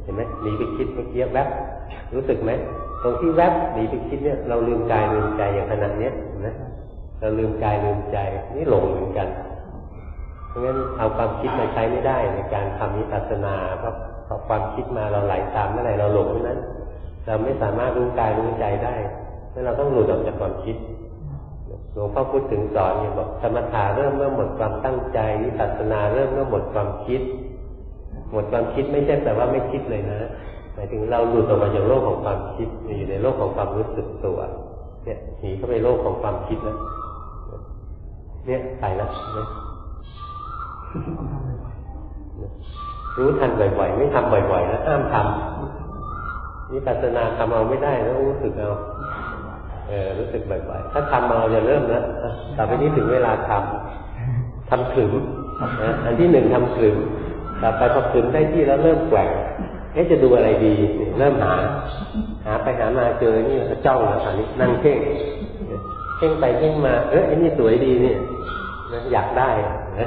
ห็นไหมหนีไปคิดเมื่อกี้แวบรู้สึกไหมตรงที่แวบหนีไปคิดเนี่ยเราลืมกายลืมใจอย่างขณะนี้เห็นไหมเราลืมกายลืมใจนี่หลงเหมือนกันเพราะงั้นเอาความคิดมาใช้ไม่ได้ในการทำวิปัสสนาเพราะพอความคิดมาเราไหลตามเมื่อไหร่เราหลงเมื่อนั้นเราไม่สามารถรู้กายรู้ใจได้เพราะเราต้องหลุดออกจากความคิดหลวงพ่อพูดถึงสอนเนี่ยบอกสมถะเริ่มเมื่อหมดความตั้งใจวิปัสสนาเริ่มเมื่อหมดความคิดหมดความคิดไม่ใช่แปลว่าไม่คิดเลยนะหมายถึงเราหลุดออกมาจากโลกของความคิดอยู่ในโลกของความรู้สึกตัวเนี่ยหนีเข้าไปโลกของความคิดแล้วเนี่ยไปแล้วรู้ทันบ่อยๆไม่ทำบ่อยๆแล้วห้ามทำวิปัสสนาทำเอาไม่ได้แล้วรู้สึกเอารู้สึกบ่อยๆถ้าทำเอาจะเริ่มแล้วต่อไปนี้ถึงเวลาทำถึงอันที่หนึ่งทำถึงต่อไปพอถึงได้ที่แล้วเริ่มแกว่งจะดูอะไรดีเริ่มหาไปหามาเจอนี่จ้องแล้วตอนนี้นั่งเพ่งไปเพ่งมาไอ้นี่สวยดีนี่อยากได้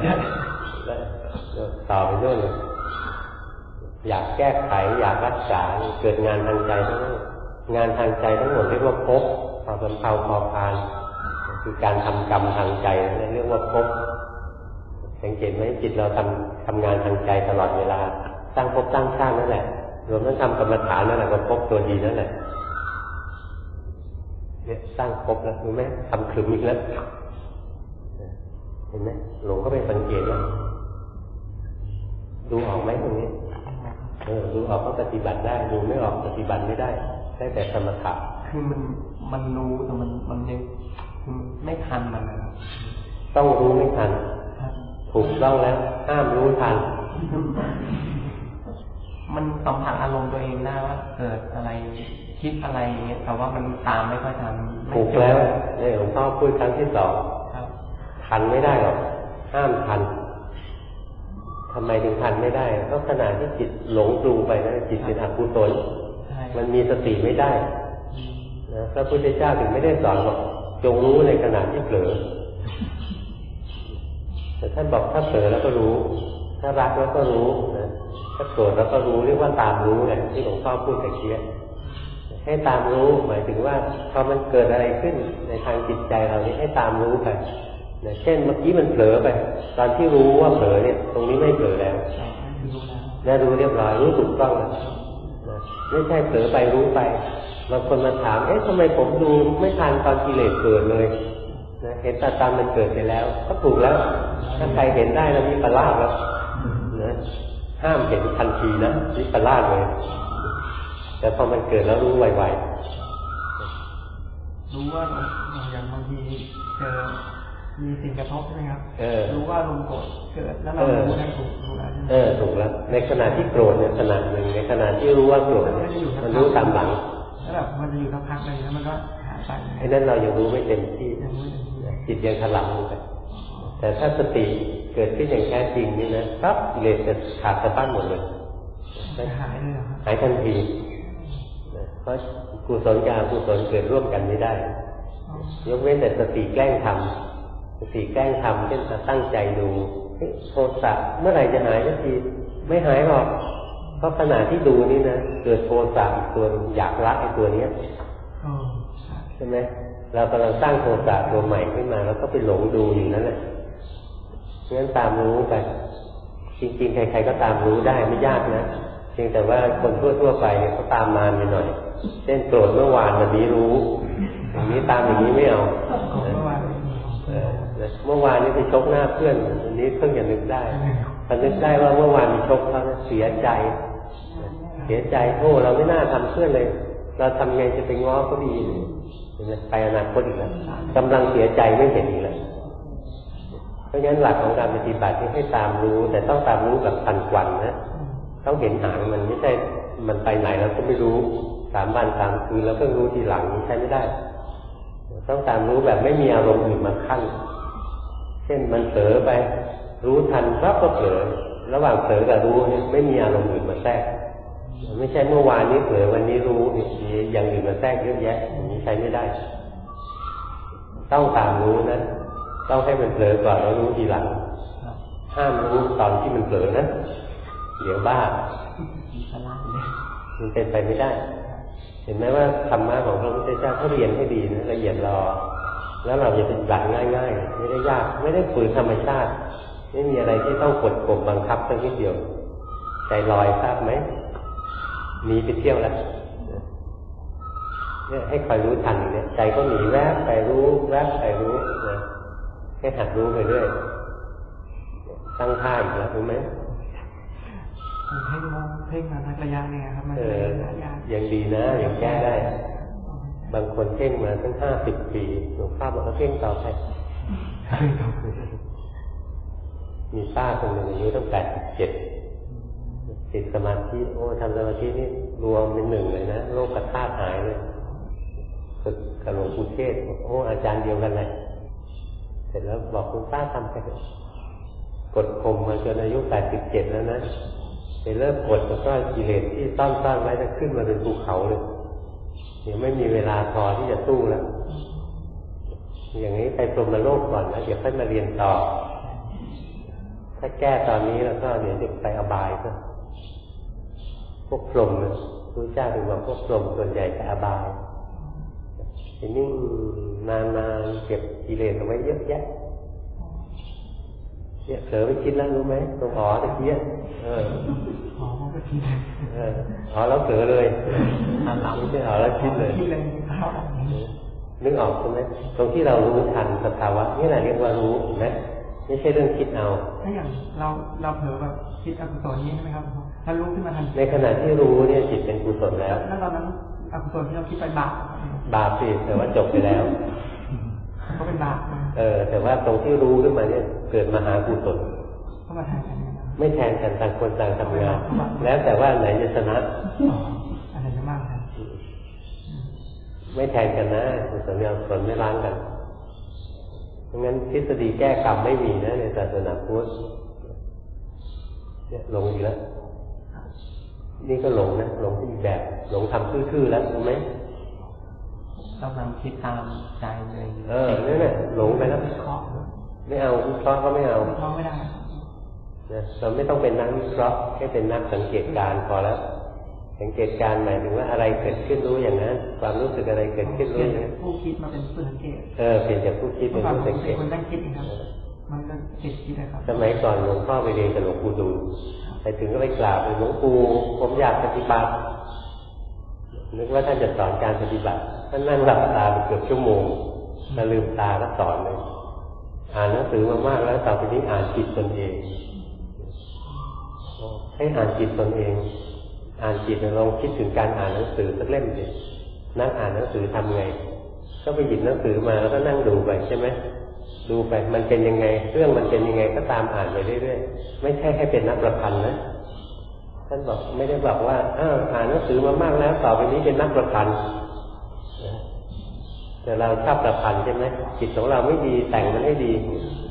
ต่อไปโน่นอยากแก้ไขอยากรักษาเกิดงานทางใจทั้งนั้นงานทางใจทั้งหมดเรียกว่าภพพอสำเภาพอพานคือการทำกรรมทางใจนั่นเรียกว่าภพสังเกตไหมจิตเราทำงานทางใจตลอดเวลาสร้างภพสร้างชาตินั่นแหละรวมทั้งทำกรรมฐานนั่นแหละก็ภพตัวดีนั่นแหละเนี่ยสร้างภพแล้วรู้ไหมทำขลุ่มอีกแล้วเห็นไหมหลงก็ไปสังเกตว่าดูออกไหมตรงนี้ดูออกก็ปฏิบัติได้ดูไม่ออกปฏิบัติไม่ได้ได้แต่สมถะคือมันรู้แต่มันยังไม่ทันมันนะต้องรู้ไม่ทันถูกต้องแล้วห้ามรู้ทันมันสัมผัสอารมณ์ตัวเองได้ว่าเกิดอะไรคิดอะไรอย่างเงี้ยแต่ว่ามันตามไม่ค่อยทันถูกแล้วเนี่ยหลวงพ่อพูดครั้งที่สองทันไม่ได้หรอกห้ามทันทำไมถึงทันไม่ได้เพราะขณะที่จิตหลงปรุงไปนะจิตเป็นอกุศลมันมีสติไม่ได้นะพระพุทธเจ้าถึงไม่ได้สอนบอกจงรู้ในขณะที่เผลอแต่ท่านบอกถ้าเผลอแล้วก็รู้ถ้ารักแล้วก็รู้นะถ้าโกรธแล้วก็รู้เรียกว่าตามรู้แหละที่หลวงพ่อพูดแต่เกี้ให้ตามรู้หมายถึงว่าพอมันเกิดอะไรขึ้นในทางจิตใจเรานี่ให้ตามรู้ไปเช่นเมื่อกี้มันเผลอไปตอนที่รู้ว่าเผลอเนี่ยตรงนี้ไม่เผลอแล้วนะรู้เรียบร้อยรู้ถูกต้องนะไม่ใช่เผลอไปรู้ไปบางคนมาถามทำไมผมดูไม่ทันตอนกิเลสเกิดเลยนะเห็นตามมันเกิดไปแล้วก็ถูกแล้วถ้าใครเห็นได้แล้วมีปลาบแล้วนะห้ามเห็นทันทีนะนี่ปลาบเลยแต่พอมันเกิดแล้วรู้ไวๆรู้ว่าอย่างบางทีเจอมีสิ่งกระทบใช่ไหมครับรู้ว่าลมโกรธเกิดแล้วเรารู้ได้ถูกแล้วถูกแล้วในขณะที่โกรธเนี่ยขณะหนึ่งในขณะที่รู้ว่าโกรธมันรู้ตามหลังแล้วแบบมันจะอยู่สักพักนึงแล้วมันก็หายไปไอ้นั่นเรายังรู้ไม่เต็มที่จิตยังถลำลงไปแต่ถ้าสติเกิดขึ้นอย่างแท้จริงนี่นะปั๊บกิเลสจะขาดสะบั้นหมดเลยหายเลยหายทันทีเพราะกุศลกับอกุศลเกิดร่วมกันไม่ได้ยกเว้นแต่สติแกล้งทำสติแกล้งทำเช่นตั้งใจดูโทสะเมื่อไหร่จะหายสักทีไม่หายหรอกเพราะขณะที่ดูนี่นะเกิดโทสะตัวอยากละไอ้ตัวเนี้ยใช่ไหมเรากำลังสร้างโทสะตัวใหม่ขึ้นมาแล้วก็ไปหลงดูอยู่นั่นแหละงั้นตามรู้ไปจริงๆใครๆก็ตามรู้ได้ไม่ยากนะเพียงแต่ว่าคนทั่วๆไปเนี่ยเขาตามนานไปหน่อยเช่นโกรธเมื่อวานวันนี้รู้อย่างนี้ตามอย่างนี้ไม่เอาเมื่อวานนี้ไปชกหน้าเพื่อนวันนี้เพิ่งจะนึกได้พอนึกได้ว่าเมื่อวานมีชกเขาเสียใจโอ้เราไม่น่าทำเพื่อนเลยเราทำไงจะไปง้อเขาดีไปอนาคตอีกแล้วกำลังเสียใจไม่เห็นอีกแล้วเพราะฉะนั้นหลักของการปฏิบัติที่ให้ตามรู้แต่ต้องตามรู้แบบทันควันนะต้องเห็นหางมันไม่ใช่มันไปไหนแล้วก็ไม่รู้3 วัน 3 คืนแล้วก็รู้ทีหลังใช้ไม่ได้ต้องตามรู้แบบไม่มีอารมณ์อื่นมาขั้นเช่นมันเผลอไปรู้ทันปั๊บก็เผลอระหว่างเผลอกับรู้เนี่ยไม่มีอารมณ์อื่นมาแทรกไม่ใช่เมื่อวานนี้เผลอวันนี้รู้มีอย่างอื่นมาแทรกเยอะแยะอย่างนี้ใช้ไม่ได้ต้องตามรู้นะต้องให้มันเผลอก่อนแล้วรู้ทีหลังห้ามรู้ตอนที่มันเผลอนะเดี๋ยวบ้ามันเป็นไปไม่ได้เห็นไหมว่าธรรมะของพระพุทธเจ้าถ้าเรียนให้ดีนะละเอียดรอแล้วเราจะเป็นหลักง่ายๆไม่ได้ยากไม่ได้ฝืนธรรมชาติไม่มีอะไรที่ต้องกดข่มบังคับสักนิดเดียวใจลอยทราบไหมหนีไปเที่ยวแล้วเนี่ยให้คอยรู้ทันเนี่ยใจก็หนีแวบไปรู้แวบไปรู้นะให้หัดรู้ไปเรื่อยตั้งท่าอีกแล้วรู้ไหมเพ่งมาสักระยะเนี่ยครับมันยังดีนะยังแก้ได้บางคนเพ่งมาตั้ง50 ปีหลวงพ่อบอกว่าเพ่งต่อไปมีป้าคนหนึ่งอายุตั้ง87ติดสมาธิโอ้ทำสมาธินี่รวมเป็นหนึ่งเลยนะโลกธาตุหายเลยฝึกกับหลวงปู่เทศโอ้อาจารย์เดียวกันเลยเสร็จแล้วบอกคุณป้าทำไปกดข่มมาจนอายุ87แล้วนะไปเริ่มกดแล้วก็กิเลสที่ต้อนไว้จะขึ้นมาเป็นภูเขาเลยเดี๋ยวไม่มีเวลาพอที่จะสู้แล้วอย่างนี้ไปพรหมโลกก่อนนะเดี๋ยวค่อยมาเรียนต่อถ้าแก้ตอนนี้แล้วก็เดี๋ยวจะไปอบายก็พวกพรหมพระเจ้าถึงบอกพวกพรหมส่วนใหญ่จะอบายทีนี้นานๆเก็บกิเลสเอาไว้เยอะแยะเนี่ยเผลอไปคิดแล้วรู้ไหมตรงตะเกียบแล้วเผลอเลยไม่ใช่แล้วคิดเลยนึกออกใช่ไหมตรงที่เรารู้ทันสภาวะนี่แหละเรียกว่ารู้นะไม่ใช่เรื่องคิดเอาถ้าอย่างเราเผลอแบบคิดอกุศลนี้ใช่ไหมครับถ้ารู้ขึ้นมาทันในขณะที่รู้เนี่ยจิตเป็นกุศลแล้วตอนนั้นอกุศลที่เราคิดไปบาปสิแต่ว่าจบไปแล้วก็เป็นบาปแต่ว่าตรงที่รู้ขึ้นมาเนี่ยเกิดมหากุศลก็มาแทนกันไม่แทนกันต่างคนต่างทำงานแล้วแต่ว่าไหนจะชนะอะไรจะมากครับไม่แทนกันนะกุศลกับอกุศลไม่ล้างกันเพราะงั้นทฤษฎีแก้กรรมไม่มีนะในศาสนาพุทธเนี่ยหลงอีกแล้วนี่ก็หลงนะหลงที่อีกแบบหลงทำทื่อๆแล้วรู้ไหมต้องทำคิดตามใจเลยนั่นแหละหลงไปแล้วไม่เอาวิเคราะห์ก็ไม่เอาวิเคราะห์ไม่ได้เราไม่ต้องเป็นนักวิเคราะห์แค่เป็นนักสังเกตการณ์พอแล้วสังเกตการณ์หมายถึงว่าอะไรเกิดขึ้นรู้อย่างนั้นความรู้สึกอะไรเกิดขึ้นรู้อย่างนั้นผู้คิดมาเป็นผู้สังเกตเปลี่ยนจากผู้คิดเป็นผู้สังเกตคนนั่งคิดครับมันก็คิดนะครับสมัยก่อนหลวงพ่อไปเรียนกับหลวงปู่ดูลไปถึงก็ไปกราบหลวงปู่ผมอยากปฏิบัตินึกว่าท่านจะสอนการปฏิบัติท่านนั่งหลับตาไปเกือบชั่วโมงแล้วลืมตาแล้วสอนเลยอ่านหนังสือมามากแล้วต่อไปนี้อ่านจิตตนเองให้อ่านจิตตนเองอ่านจิตลองคิดถึงการอ่านหนังสือสักเล่มสินั่งอ่านหนังสือทำไงก็ไปหยิบหนังสือมาแล้วก็นั่งดูไปใช่ไหมดูไปมันเป็นยังไงเรื่องมันเป็นยังไงก็ตามอ่านไปเรื่อยๆไม่ใช่ให้เป็นนักประพันธ์นะท่านบอกไม่ได้บอกว่าอ่านหนังสือมามากแล้วต่อไปนี้เป็นนักประพันธ์แต่เราชอบประพันธ์ใช่ไหมจิตของเราไม่ดีแต่งมันให้ดี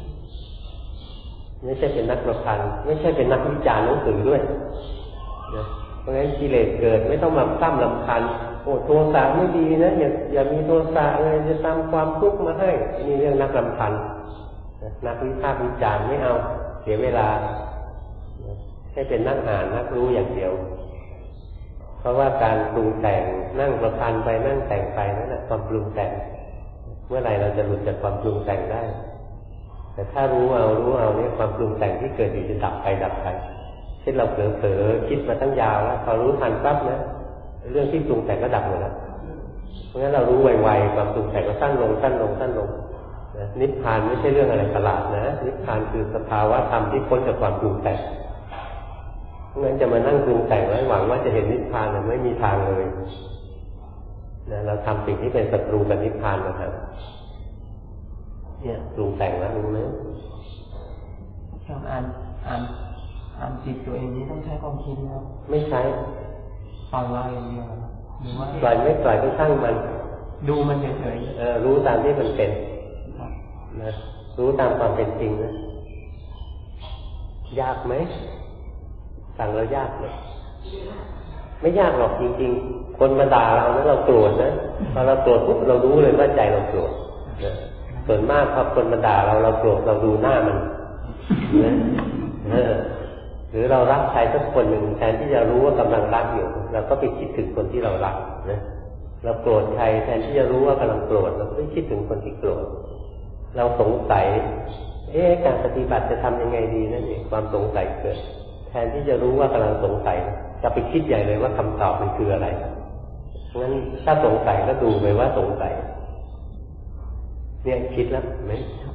ไม่ใช่เป็นนักประพันธ์ไม่ใช่เป็นนักวิจารณ์หนังสือด้วยนะเพราะงั้นกิเลสเกิดไม่ต้องมาซ้ำรำพันโอ้โทสะไม่ดีนะอย่ามีโทสะเลยจะทำความทุกข์มาให้นี่เรื่องนักรำพันนักวิพากษ์วิจารณ์ไม่เอาเสียเวลาให้เป็นนักอ่านนักรู้อย่างเดียวเพราะว่าการปรุงแต่งนั่งประพันธ์ไปนั่งแต่งไปนั่นแหละความปรุงแต่งเมื่อไหร่เราจะหลุดจากความปรุงแต่งได้แต่ถ้ารู้เอาเนี่ยความปรุงแต่งที่เกิดอยู่จะดับไปเช่นเราเผลอคิดมาตั้งยาวแล้วพอรู้ทันปั๊บนะเรื่องที่ปรุงแต่งก็ดับหมดแล้วเพราะงั้นเรารู้ไวๆความปรุงแต่งก็สั้นลงนิพพานไม่ใช่เรื่องอะไรประหลาดนะนิพพานคือสภาวะธรรมที่พ้นจากความปรุงแต่งเพราะงั้นจะมานั่งปรุงแต่งแล้วหวังว่าจะเห็นนิพพานไม่มีทางเลยนะเราทำสิ่งที่เป็นศัตรูกับนิพพานนะครับเนี่ยปรุงแต่งแล้วรู้ไหมการอ่านจิตตัวเองนี้ต้องใช้ความคิดนะไม่ใช้ปล่อยวางอย่างเดียวหรือว่าปล่อยไม่ปล่อยก็ช่างมันดูมันเฉยๆรู้ตามที่มันเป็นนะรู้ตามความเป็นจริงนะยากไหมสั่งเรายากเลยไม่ยากหรอกจริงๆคนมาด่าเราแล้วเราโกรธนะพอเราโกรธปุ๊บเรารู้เลยว่าใจเราโกรธส่วนมากพอคนมาด่าเราโกรธเราดูหน้ามันนะหรือเรารักใครสักคนหนึ่งแทนที่จะรู้ว่ากำลังรักอยู่เราก็ไปคิดถึงคนที่เรารักนะเราโกรธใครแทนที่จะรู้ว่ากำลังโกรธเราก็ไปคิดถึงคนที่โกรธเราสงสัยการปฏิบัติจะทำยังไงดีนั่นเองความสงสัยเกิดแทนที่จะรู้ว่ากำลังสงสัยจะไปคิดใหญ่เลยว่าคำตอบมันคืออะไรงั้นถ้าสงสัยก็ดูไปว่าสงสัยเนี่ยคิดแล้วไหม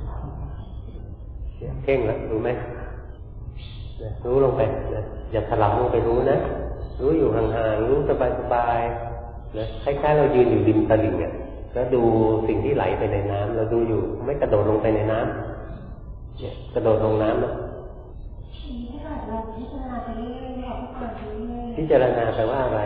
เพ่งแล้วรู้ไหมรู้ลงไปอย่าถลำลงไปรู้นะรู้อยู่ห่างๆรู้สบายๆนะคล้ายๆเรายืนอยู่ริมตลิ่งเนี่ยแล้วดูสิ่งที่ไหลไปในน้ำเราดูอยู่ไม่กระโดดลงไปในน้ำเนี่ยกระโดดลงน้ำนะพิจารณาแปลว่าอะไร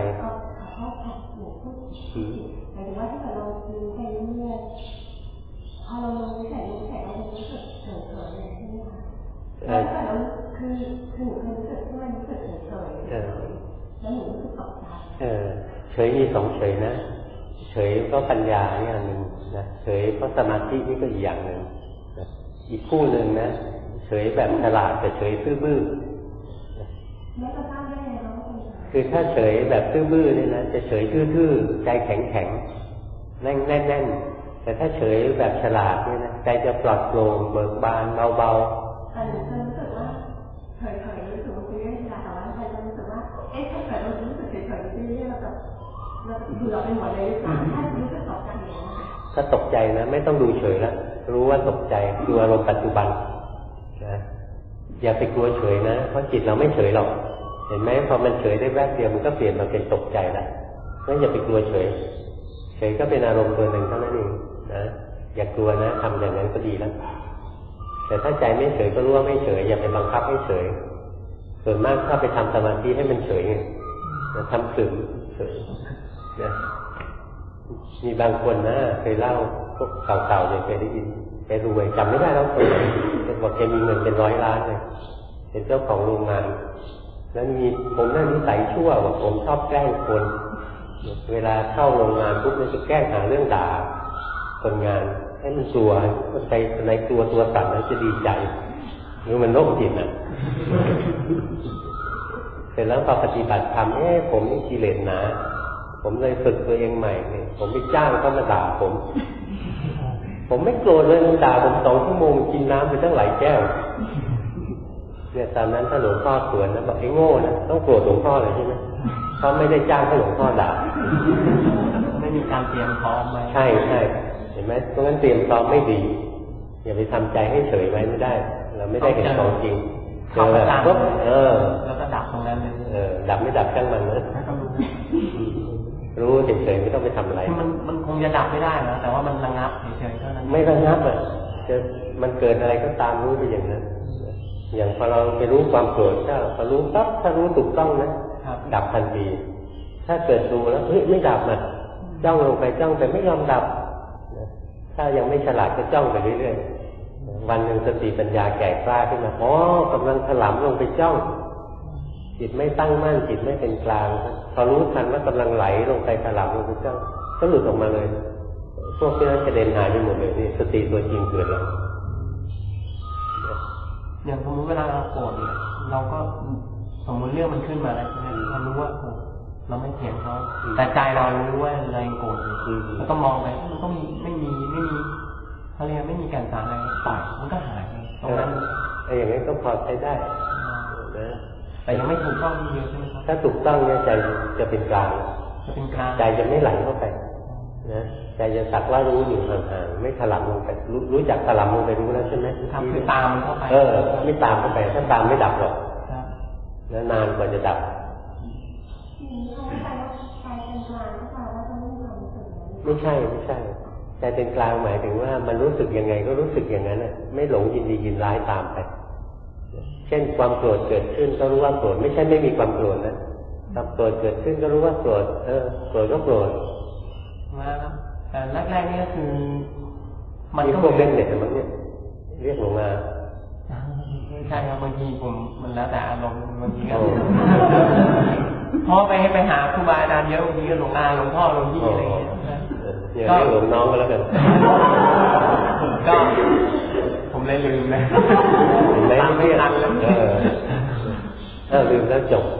หมายถึงว่าถ้าเกิดเราดูไปเรื่อยๆพอเราลงใส่เราจะรู้สึกเฉยๆเลยใช่ไหมคะแล้วแต่เราคือหนูเคยรู้สึกที่มันรู้สึกเฉยๆแล้วหนูรู้สึกตกใจเฉยมีสองเฉยนะเฉยเพราะปัญญานี่อันหนึ่งนะเฉยเพราะสมาธินี่ก็อีกอย่างหนึ่งอีกคู่หนึ่งนะเฉยแบบฉลาดแต่เฉยซื่อๆแล้วจะทราบได้ไงคะคือถ้าเฉยแบบซื่อๆเนี่ยนะจะเฉยทื่อๆใจแข็งๆแน่นๆแต่ถ้าเฉยแบบฉลาดเนี่ยนะใจจะปลอดโปร่งเบิกบานเบาๆแต่หนูรู้สึกว่าเฉยๆรู้สึกว่าเป็นเรื่องธรรมดาแต่ว่าใจจะรู้สึกว่าถ้าเกิดเรารู้สึกเฉยๆเรื่อยๆเราเบื่อไปหมดเลยถ้ารู้สึกตกใจอย่างนี้ถ้าตกใจนะไม่ต้องดูเฉยแล้วรู้ว่าตกใจดูอารมณ์ปัจจุบันนะอย่าไปกลัวเฉยนะเพราะจิตเราไม่เฉยหรอกเห็นไหมพอมันเฉยได้แวบเดียวมันก็เปลี่ยนมาเป็นตกใจแล้วงั้นอย่าไปกลัวเฉยเฉยก็เป็นอารมณ์ตัวหนึ่งเท่านั้นเองนะอย่ากลัวนะทำอย่างนั้นก็ดีแล้วแต่ถ้าใจไม่เฉยก็รู้ว่าไม่เฉยอย่าไปบังคับให้เฉยส่วนมากถ้าไปทำสมาธิให้มันเฉยจะทำขึงเฉยนะมีบางคนนะเคยเล่าพวกเก่าๆเลยเคยได้ยินแกรวยจำไม่ได้แล้วคนไหนแกบอกแกมีเงินเป็น100 ล้านเลยเป็นเจ้าของโรงงานแล้วมีผมน่านิสัยชั่วว่าผมชอบแกล้งคนเวลาเข้าโรงงานปุ๊บมันจะแกล้งหาเรื่องด่าคนงานให้มันกลัวใจในตัวสั่นแล้วจะดีใจหรือมันโรคจิตนะเสร็จแล้วพอปฏิบัติธรรมผมนี่กิเลสหนาผมเลยฝึกตัวเองใหม่เนี่ยผมไปจ้างเขามาด่าผมไม่โกรธเลยมันด่าผม2 ชั่วโมงกินน้ำไปตั้งหลายแก้วเนี่ยตอนนั้นถ้าหลวงพ่อสวนนะบอกไอ้โง่นะต้องโกรธหลวงพ่อเลยใช่ไหมเขาไม่ได้จ้างให้หลวงพ่อด่าไม่มีการเตรียมพร้อมไหมใช่เห็นไหมเพราะงั้นเตรียมพร้อมไม่ดีอย่าไปทำใจให้เฉยไว้ไม่ได้เราไม่ได้เห็นของจริงเจอแล้วก็ดับตรงนั้นเลยดับไม่ดับช่างมันนะรู้เฉยๆไม่ต้องไปทำอะไรมันคงจะดับไม่ได้นะแต่ว่ามันระงับเฉยๆเท่านั้นไม่ระงับอ่ะมันเกิดอะไรก็ตามรู้ไปอย่างนั้นอย่างพอเราไปรู้ความโกรธพอรู้ปั๊บถ้ารู้ถูกต้องนะดับทันทีถ้าเกิดดูแล้วไม่ดับอ่ะจ้องลงไปจ้องแต่ไม่ยอมดับถ้ายังไม่ฉลาดก็จ้องไปเรื่อยๆวันหนึ่งสติปัญญาแก่กล้าขึ้นมากำลังถลำลงไปจ้องจิตไม่ตั้งมั่นจิตไม่เป็นกลางพอรู้ทันว่ากำลังไหลลงไปถลำลงไปจ้องก็หลุดออกมาเลยพวกนั้นกระเด็นหายไปหมดเลยนี่สติตัวจริงเกิดแล้วอย่างสมมติเวลาเราโกรธเนี่ยเราก็สมมติเรื่องมันขึ้นมาแล้วเรารู้ว่าเราไม่เถียงเขาแต่ใจเรารู้ว่าเราโกรธเราก็มองไปมันก็ไม่มีเขาเรียกไม่มีการสารอะไรปล่อยมันก็หายตรงนั้นอย่างนี้ก็พอใช้ได้นะแต่ยังไม่ถูกต้องที่เดียวใช่ไหมครับถ้าถูกต้องเนี่ยใจจะเป็นกลางใจจะไม่ไหลเข้าไปนะใจจะสักว่ารู้อยู่ห่างๆไม่ถลำลงไปรู้จักถลำลงไปรู้แล้วใช่ไหมคือตามมันเข้าไปไม่ตามเข้าไปถ้าตามไม่ดับหรอกแล้วนานกว่าจะดับไม่ใช่ใจเป็นกลางหมายถึงว่ามันรู้สึกยังไงก็รู้สึกอย่างนั้นไม่หลงยินดียินร้ายตามไปเช่นความโกรธเกิดขึ้นก็รู้ว่าโกรธไม่ใช่ไม่มีความโกรธนะความโกรธเกิดขึ้นก็รู้ว่าโกรธโกรธก็โกรธมาครับแต่แรกๆนี่ก็คือมันก็พวกเล่นเน็ตมั้งเนี่ยเรียกลงมาใช่ครับบางทีมันแล้วแต่อารมณ์บางทีเพราะไปหาครูบาอาจารย์เยอะบางทีก็หลงหลวงพ่อหลวงพี่อะไรอย่างเงี้ยก็หลงน้องก็แล้วกันก็ผมเลยลืมนะไม่ทันแล้วลืมแล้วจบ